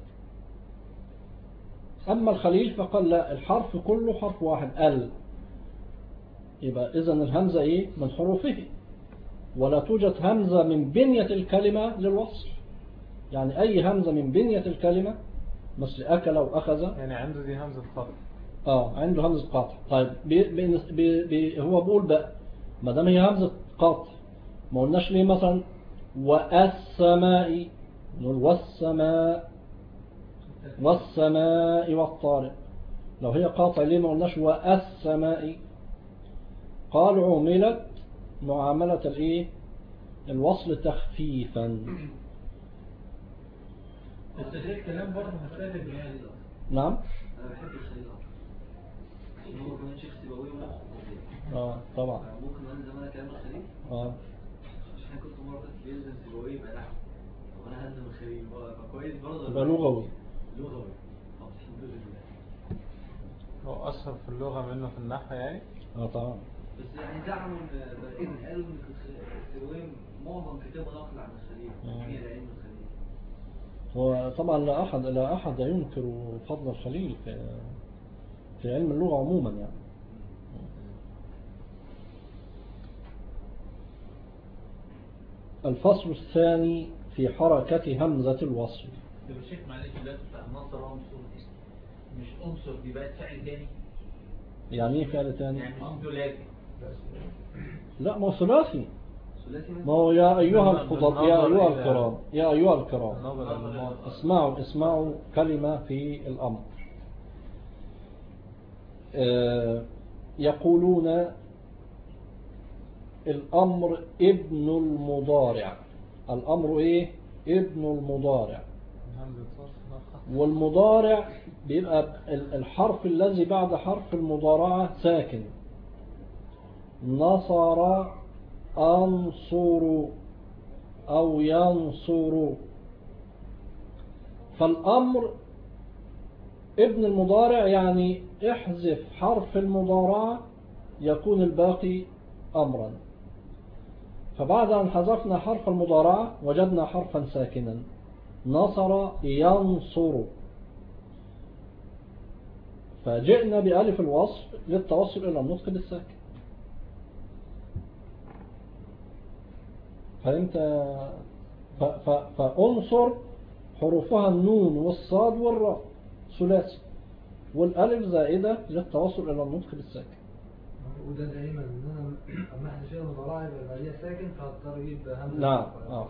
Speaker 1: أما الخليل فقال لا، الحرف كله حرف واحد ال، يبقى إذن الهمزة إيه؟ من حروفه، ولا توجد همزة من بنية الكلمة للوصل. يعني أي همزة من بنية الكلمة مثل أكل وأخذ،
Speaker 4: يعني عنده دي همزة قطع.
Speaker 1: عنده همزة قطع. طيب هو بيقول بقى ما دام هي همزة قطع، ما قلناش ليه مثلا والسماء، نقول والسماء والطارق. لو هي قاطع ليه ما قلناش والسماء؟ قال عملت معاملة الايه؟ الوصل تخفيفا.
Speaker 2: بس ده الكلام برضه هتقلب يعني.
Speaker 1: نعم.
Speaker 5: انا بحب الخليل اكتر عشان هو كمان شيخ سيبويه
Speaker 1: طبعا.
Speaker 5: ممكن انا زمان كلام الخليل عشان انا كنت مره بيلزم سيبويه يبقى نحو. طب انا هلزم الخليل بقى كويس برضه
Speaker 1: يبقى لغوي.
Speaker 5: طب الحمد لله.
Speaker 4: هو أشهر في اللغة منه في النحو يعني.
Speaker 1: طبعا.
Speaker 5: بس يعني زعموا ان قالوا ان سيبويه معظم كتابه نقل عن الخليل هي علم الخليل.
Speaker 1: هو طبعا لا أحد ينكر فضل الخليل في علم اللغة عموما يعني. الفصل الثاني في حركة همزة الوصل.
Speaker 2: يبقى الشيخ معلش دلوقتي بتاع النصر عنصر دي مش عنصر، دي بقت فعل تاني.
Speaker 1: يعني ايه فعل تاني؟
Speaker 2: يعني مش ثلاثي.
Speaker 1: لا، ما هو ثلاثي. ما هو يا أيها الخطب يا أيها الكرام اسمعوا كلمة في الأمر. يقولون الأمر ابن المضارع. الأمر إيه؟ ابن المضارع. والمضارع بيبقى الحرف الذي بعد حرف المضارعة ساكن. نصر، أنصر أو ينصر. فالأمر ابن المضارع يعني احذف حرف المضارعة يكون الباقي أمرا. فبعد أن حذفنا حرف المضارعة وجدنا حرفا ساكنا، نصر ينصر، فجئنا بألف الوصف للتوصل إلى النطق بالساكن. فأنت فأنصر حروفها النون والصاد والراء ثلاثي، والألف زائدة للتوصل إلى النطق بالساكن.
Speaker 3: وده دائما ان انا اما احد فيها مضارعه يبقى بعديها ساكن فهضطر اجيب همزه.
Speaker 1: نعم.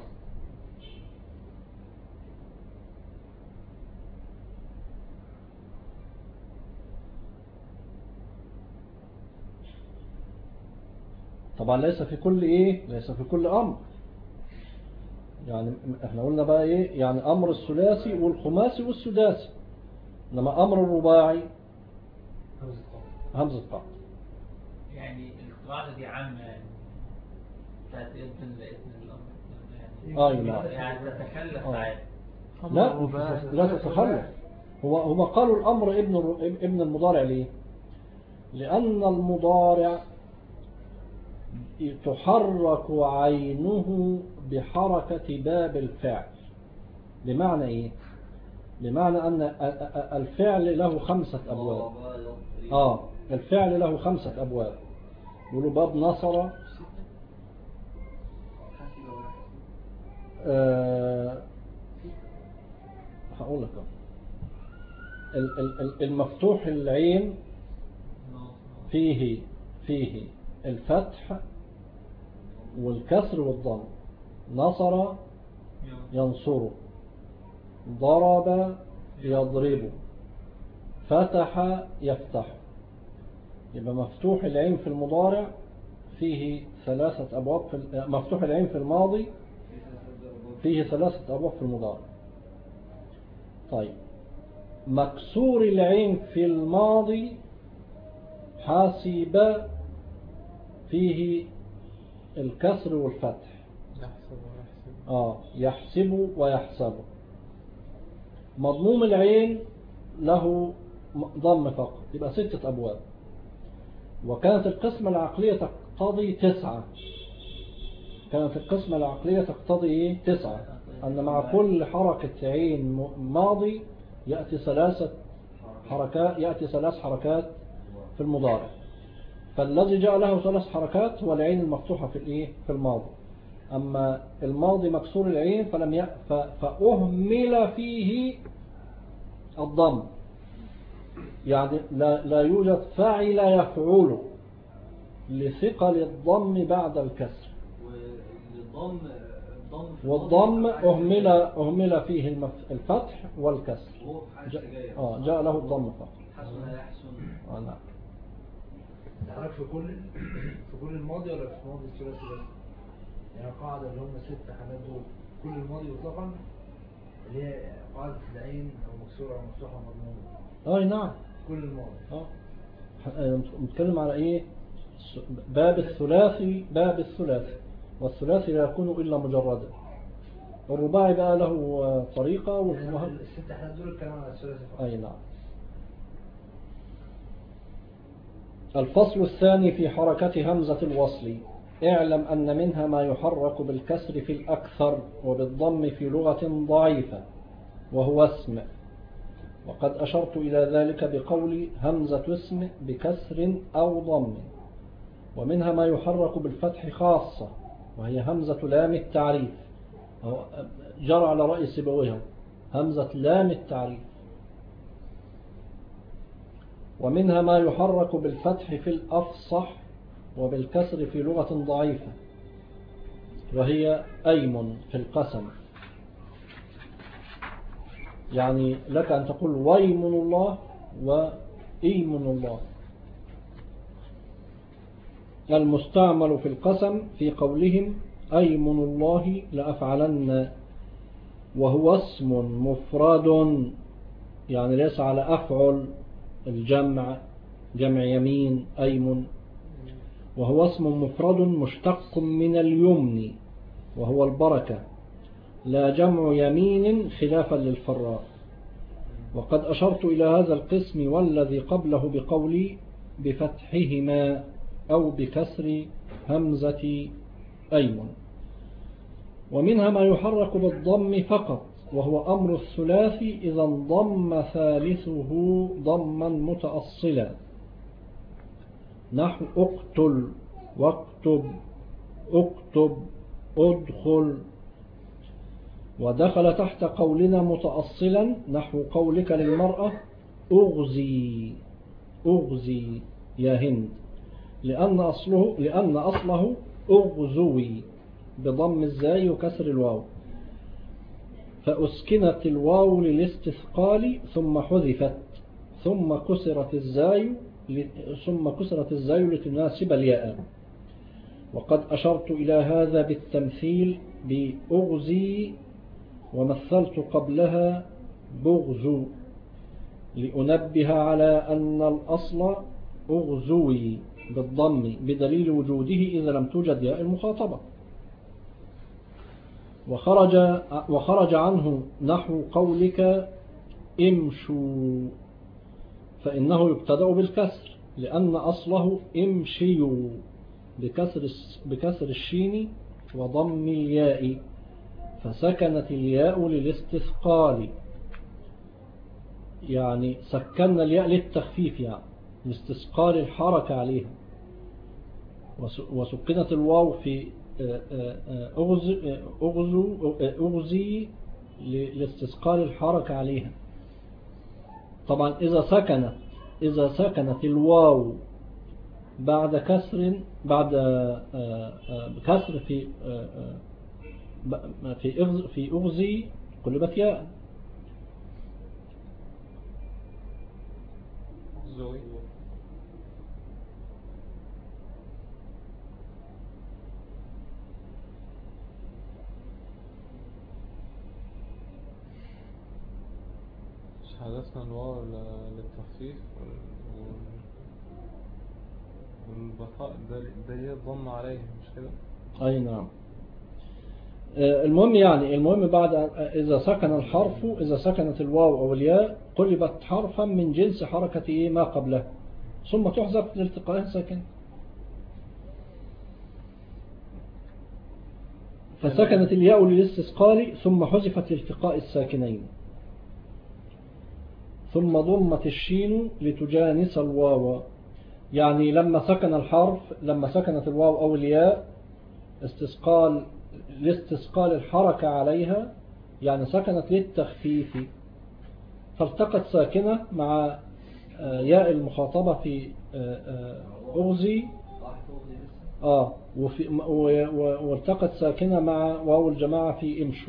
Speaker 1: طبعا ليس في كل امر. يعني احنا قلنا بقى ايه يعني امر الثلاثي والخماسي والسداسي، انما امر الرباعي همزة قطع.
Speaker 2: يعني القاعدة دي عامة يعني بتاعت ابن الأمر يعني تتخلف ساعات.
Speaker 1: لا تتخلف. هو قالوا الأمر ابن المضارع ليه؟ لأن المضارع تحرك عينه بحركة باب الفعل. بمعنى ايه؟ بمعنى أن الفعل له 5 أبواب. الفعل له 5 أبواب. يقولوا باب نصر، هقول لك المفتوح العين فيه الفتح والكسر والضم. نصر ينصر، ضرب يضرب، فتح يفتح. يبقى مفتوح العين في المضارع فيه 3 أبواب. مفتوح العين في الماضي فيه 3 أبواب في المضارع. طيب مكسور العين في الماضي حاسب فيه الكسر والفتح. يحسب ويحسب. مضموم العين له ضم فقط، يبقى 6 أبواب. وكانت القسمة العقلية تقتضي 9. كانت القسمة العقلية تقتضي 9، أن مع كل حركة عين ماضي يأتي 3 حركات في المضارع. فالذي جاء له 3 حركات هو العين المفتوحة في الماضي. أما الماضي مكسور العين فأهمل فيه الضم، يعني لا يوجد فاعل يفعل لثقل الضم بعد الكسر. والضم أهمل فيه الفتح والكسر. جاء له الضم فقط. نعم.
Speaker 3: تعرف في كل الماضي ولا في الماضي الثلاثي بس؟ يعني قاعدة اللي هم 6 حالات دول كل الماضي مطلقا، اللي هي قاعدة العين أو مكسورة أو مفتوحة مضمومة.
Speaker 1: أي نعم.
Speaker 3: كل الماضي.
Speaker 1: نتكلم على إيه؟ باب الثلاثي. والثلاثي لا يكون إلا مجردا. الرباعي بقى له طريقة
Speaker 3: ال6 حالات دول الكلام على الثلاثي فقط.
Speaker 1: أي نعم. الفصل الثاني في حركة همزة الوصل. اعلم أن منها ما يحرك بالكسر في الأكثر وبالضم في لغة ضعيفة وهو اسم، وقد أشرت إلى ذلك بقول همزة اسم بكسر أو ضم. ومنها ما يحرك بالفتح خاصة وهي همزة لام التعريف، جرى على رأي سيبويه همزة لام التعريف. ومنها ما يحرك بالفتح في الأفصح وبالكسر في لغة ضعيفة وهي أيم في القسم. يعني لك أن تقول ويمن الله وإيمن الله. المستعمل في القسم في قولهم أيمن الله لأفعلن، وهو اسم مفرد يعني ليس على أفعل الجمع، جمع يمين أيمن، وهو اسم مفرد مشتق من اليمن وهو البركة، لا جمع يمين خلافا للفراء. وقد أشرت إلى هذا القسم والذي قبله بقولي بفتحهما أو بكسر همزة أيمن. ومنها ما يحرك بالضم فقط وهو أمر الثلاثي إذا انضم ثالثه ضما متأصلا، نحو اقتل واكتب اكتب ادخل. ودخل تحت قولنا متأصلا نحو قولك للمرأة أغزي أغزي يا هند، لأن أصله أغزوي بضم الزاي وكسر الواو، فأسكنت الواو للاستثقال ثم حذفت ثم كسرت الزاي لتناسب الياء. وقد أشرت إلى هذا بالتمثيل بأغزي ومثلت قبلها بغزو لأنبه على أن الأصل أغزوي بالضم بدليل وجوده إذا لم توجد ياء المخاطبة. وخرج عنه نحو قولك امشوا، فإنه يبتدأ بالكسر لأن أصله امشيوا بكسر الشين وضم الياء، فسكنت الياء للاستثقال، يعني سكن الياء للتخفيف يعني لاستثقال الحركة عليها. وسكنت الواو في أغزي لاستثقال الحركة عليها. طبعا إذا سكنت الواو بعد كسر في أغزي قلبت ياء.
Speaker 4: حدثنا الواو للتخفيف والبقاء ده ضم عليه مش كده؟
Speaker 1: أي نعم. المهم بعد إذا سكن الحرف، إذا سكنت الواو أو الياء قلبت حرفا من جنس حركة ما قبله ثم تحذف لالتقائها ساكن، فسكنت الياء للاستثقال ثم حذفت لالتقاء الساكنين، ثم ضمت الشين لتجانس الواو، يعني لما سكن الحرف، لما سكنت الواو أو الياء لاستثقال الحركة عليها، يعني سكنت للتخفيف، فالتقت ساكنة مع ياء المخاطبة في أغزي، والتقت ساكنة مع واو الجماعة في امشوا.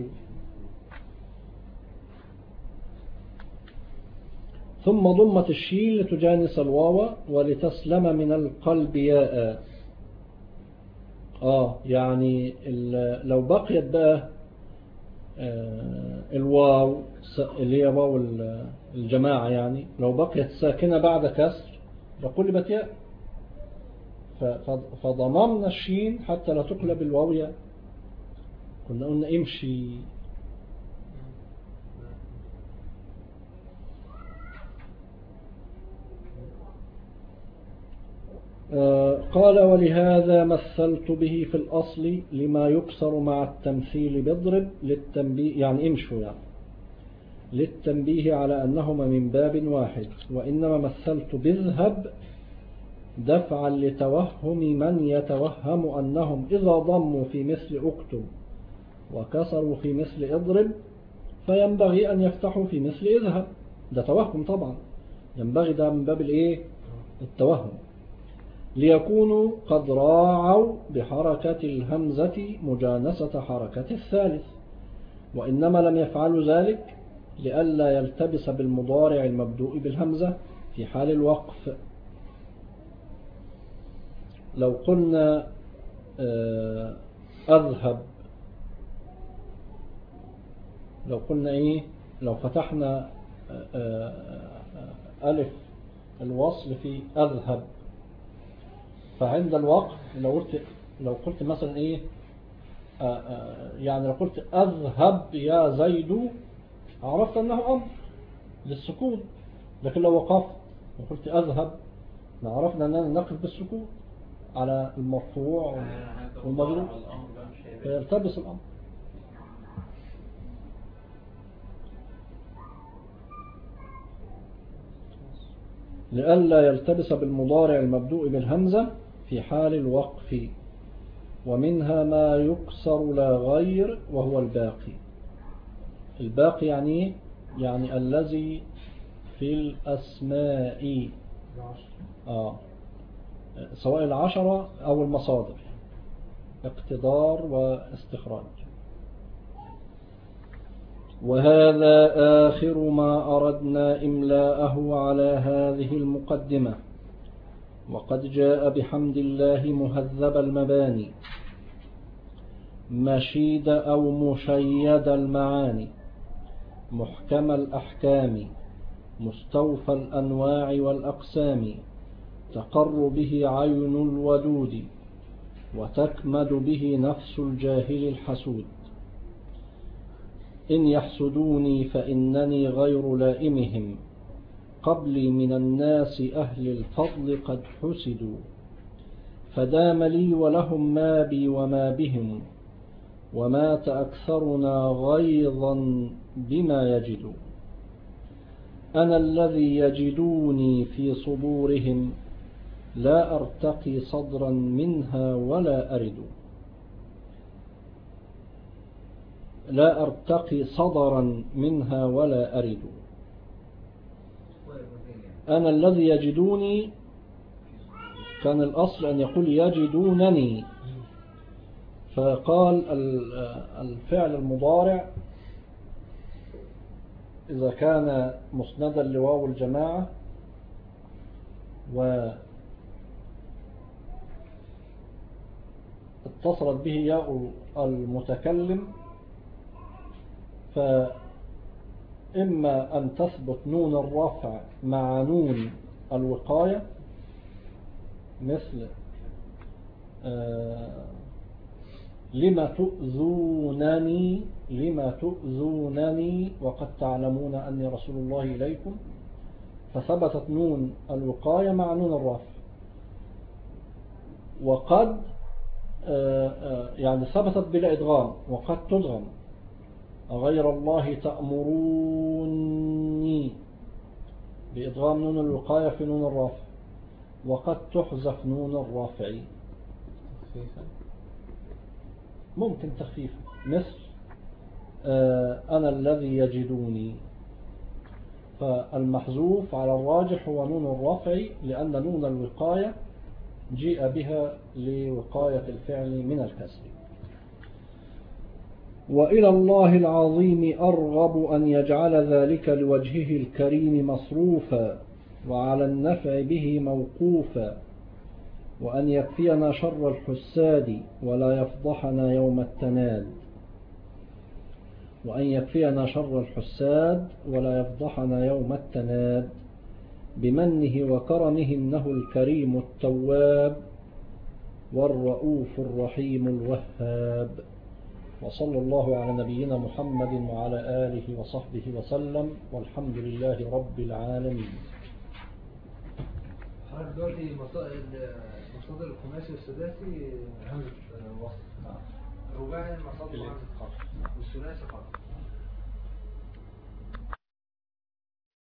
Speaker 1: ثم ضمت الشين لتجانس الواو ولتسلم من القلب ياء. يعني لو بقيت بقى الواو اللي هي واو الجماعة، يعني لو بقيت ساكنة بعد كسر لقلبت ياء، فضممنا الشين حتى لا تقلب الواو ياء. كنا قلنا امشي. قال ولهذا مثلت به في الأصل لما يكسر مع التمثيل بضرب للتنبيه، يعني امشوا يعني للتنبيه على أنهما من باب واحد، وإنما مثلت بذهب دفعا لتوهم من يتوهم أنهم إذا ضموا في مثل أكتب وكسروا في مثل اضرب فينبغي أن يفتحوا في مثل اذهب. ده توهم طبعا، ينبغي ده من باب التوهم، ليكونوا قد راعوا بحركة الهمزة مجانسة حركة الثالث، وإنما لم يفعلوا ذلك لئلا يلتبس بالمضارع المبدوء بالهمزة في حال الوقف. لو قلنا أذهب، لو قلنا لو فتحنا ألف الوصل في أذهب، فعند الوقف لو قلت مثلا يعني لو قلت أذهب يا زيد عرفت أنه أمر للسكون، لكن لو وقفت وقلت أذهب عرفنا أننا نقف بالسكون على المرفوع والمجرور فيلتبس الأمر. لئلا يلتبس بالمضارع المبدوء بالهمزة في حال الوقف. ومنها ما يكسر لا غير وهو الباقي. الباقي يعني الذي في الأسماء، سواء العشرة أو المصادر، اقتدار واستخراج. وهذا آخر ما أردنا إملاءه على هذه المقدمة، وقد جاء بحمد الله مهذب المباني مشيد أو مشيد المعاني محكم الأحكام مستوفى الأنواع والأقسام تقر به عين الودود وتكمد به نفس الجاهل الحسود. إن يحسدوني فإنني غير لائمهم قبلي من الناس أهل الفضل قد حسدوا فدام لي ولهم ما بي وما بهم ومات أكثرنا غيظا بما يجدوا. أنا الذي يجدوني في صدورهم لا أرتقي صدرا منها ولا أرد. لا أرتقي صدرا منها ولا أرد. أنا الذي يجدوني، كان الأصل أن يقول يجدونني، فقال الفعل المضارع إذا كان مسندا لواو الجماعة واتصلت به ياء المتكلم، فإما أن تثبت نون الرفع مع نون الوقاية مثل لما تؤذونني وقد تعلمون أني رسول الله إليكم، فثبتت نون الوقاية مع نون الرفع. وقد يعني ثبتت بلا إدغام، وقد تدغم غير الله تأمروني بإدغام نون الوقاية في نون الرفع. وقد تحذف نون الرافع ممكن تخفيفا، مثل أنا الذي يجدوني، فالمحذوف على الراجح هو نون الرفع لأن نون الوقاية جيء بها لوقاية الفعل من الكسر. وإلى الله العظيم أرغب أن يجعل ذلك لوجهه الكريم مصروفا وعلى النفع به موقوفا، وأن يكفينا شر الحساد ولا يفضحنا يوم التناد، وأن يكفينا شر الحساد ولا يفضحنا يوم التناد بمنه وكرمه إنه الكريم التواب والرؤوف الرحيم الوهاب. وصلى الله على نبينا محمد وعلى آله وصحبه وسلم، والحمد لله رب العالمين.
Speaker 3: حضرتك دلوقتي مصادر الخماسي والسداسي همزة وصل، الرباعي مصادر همزة خفض، والثلاثي خفض.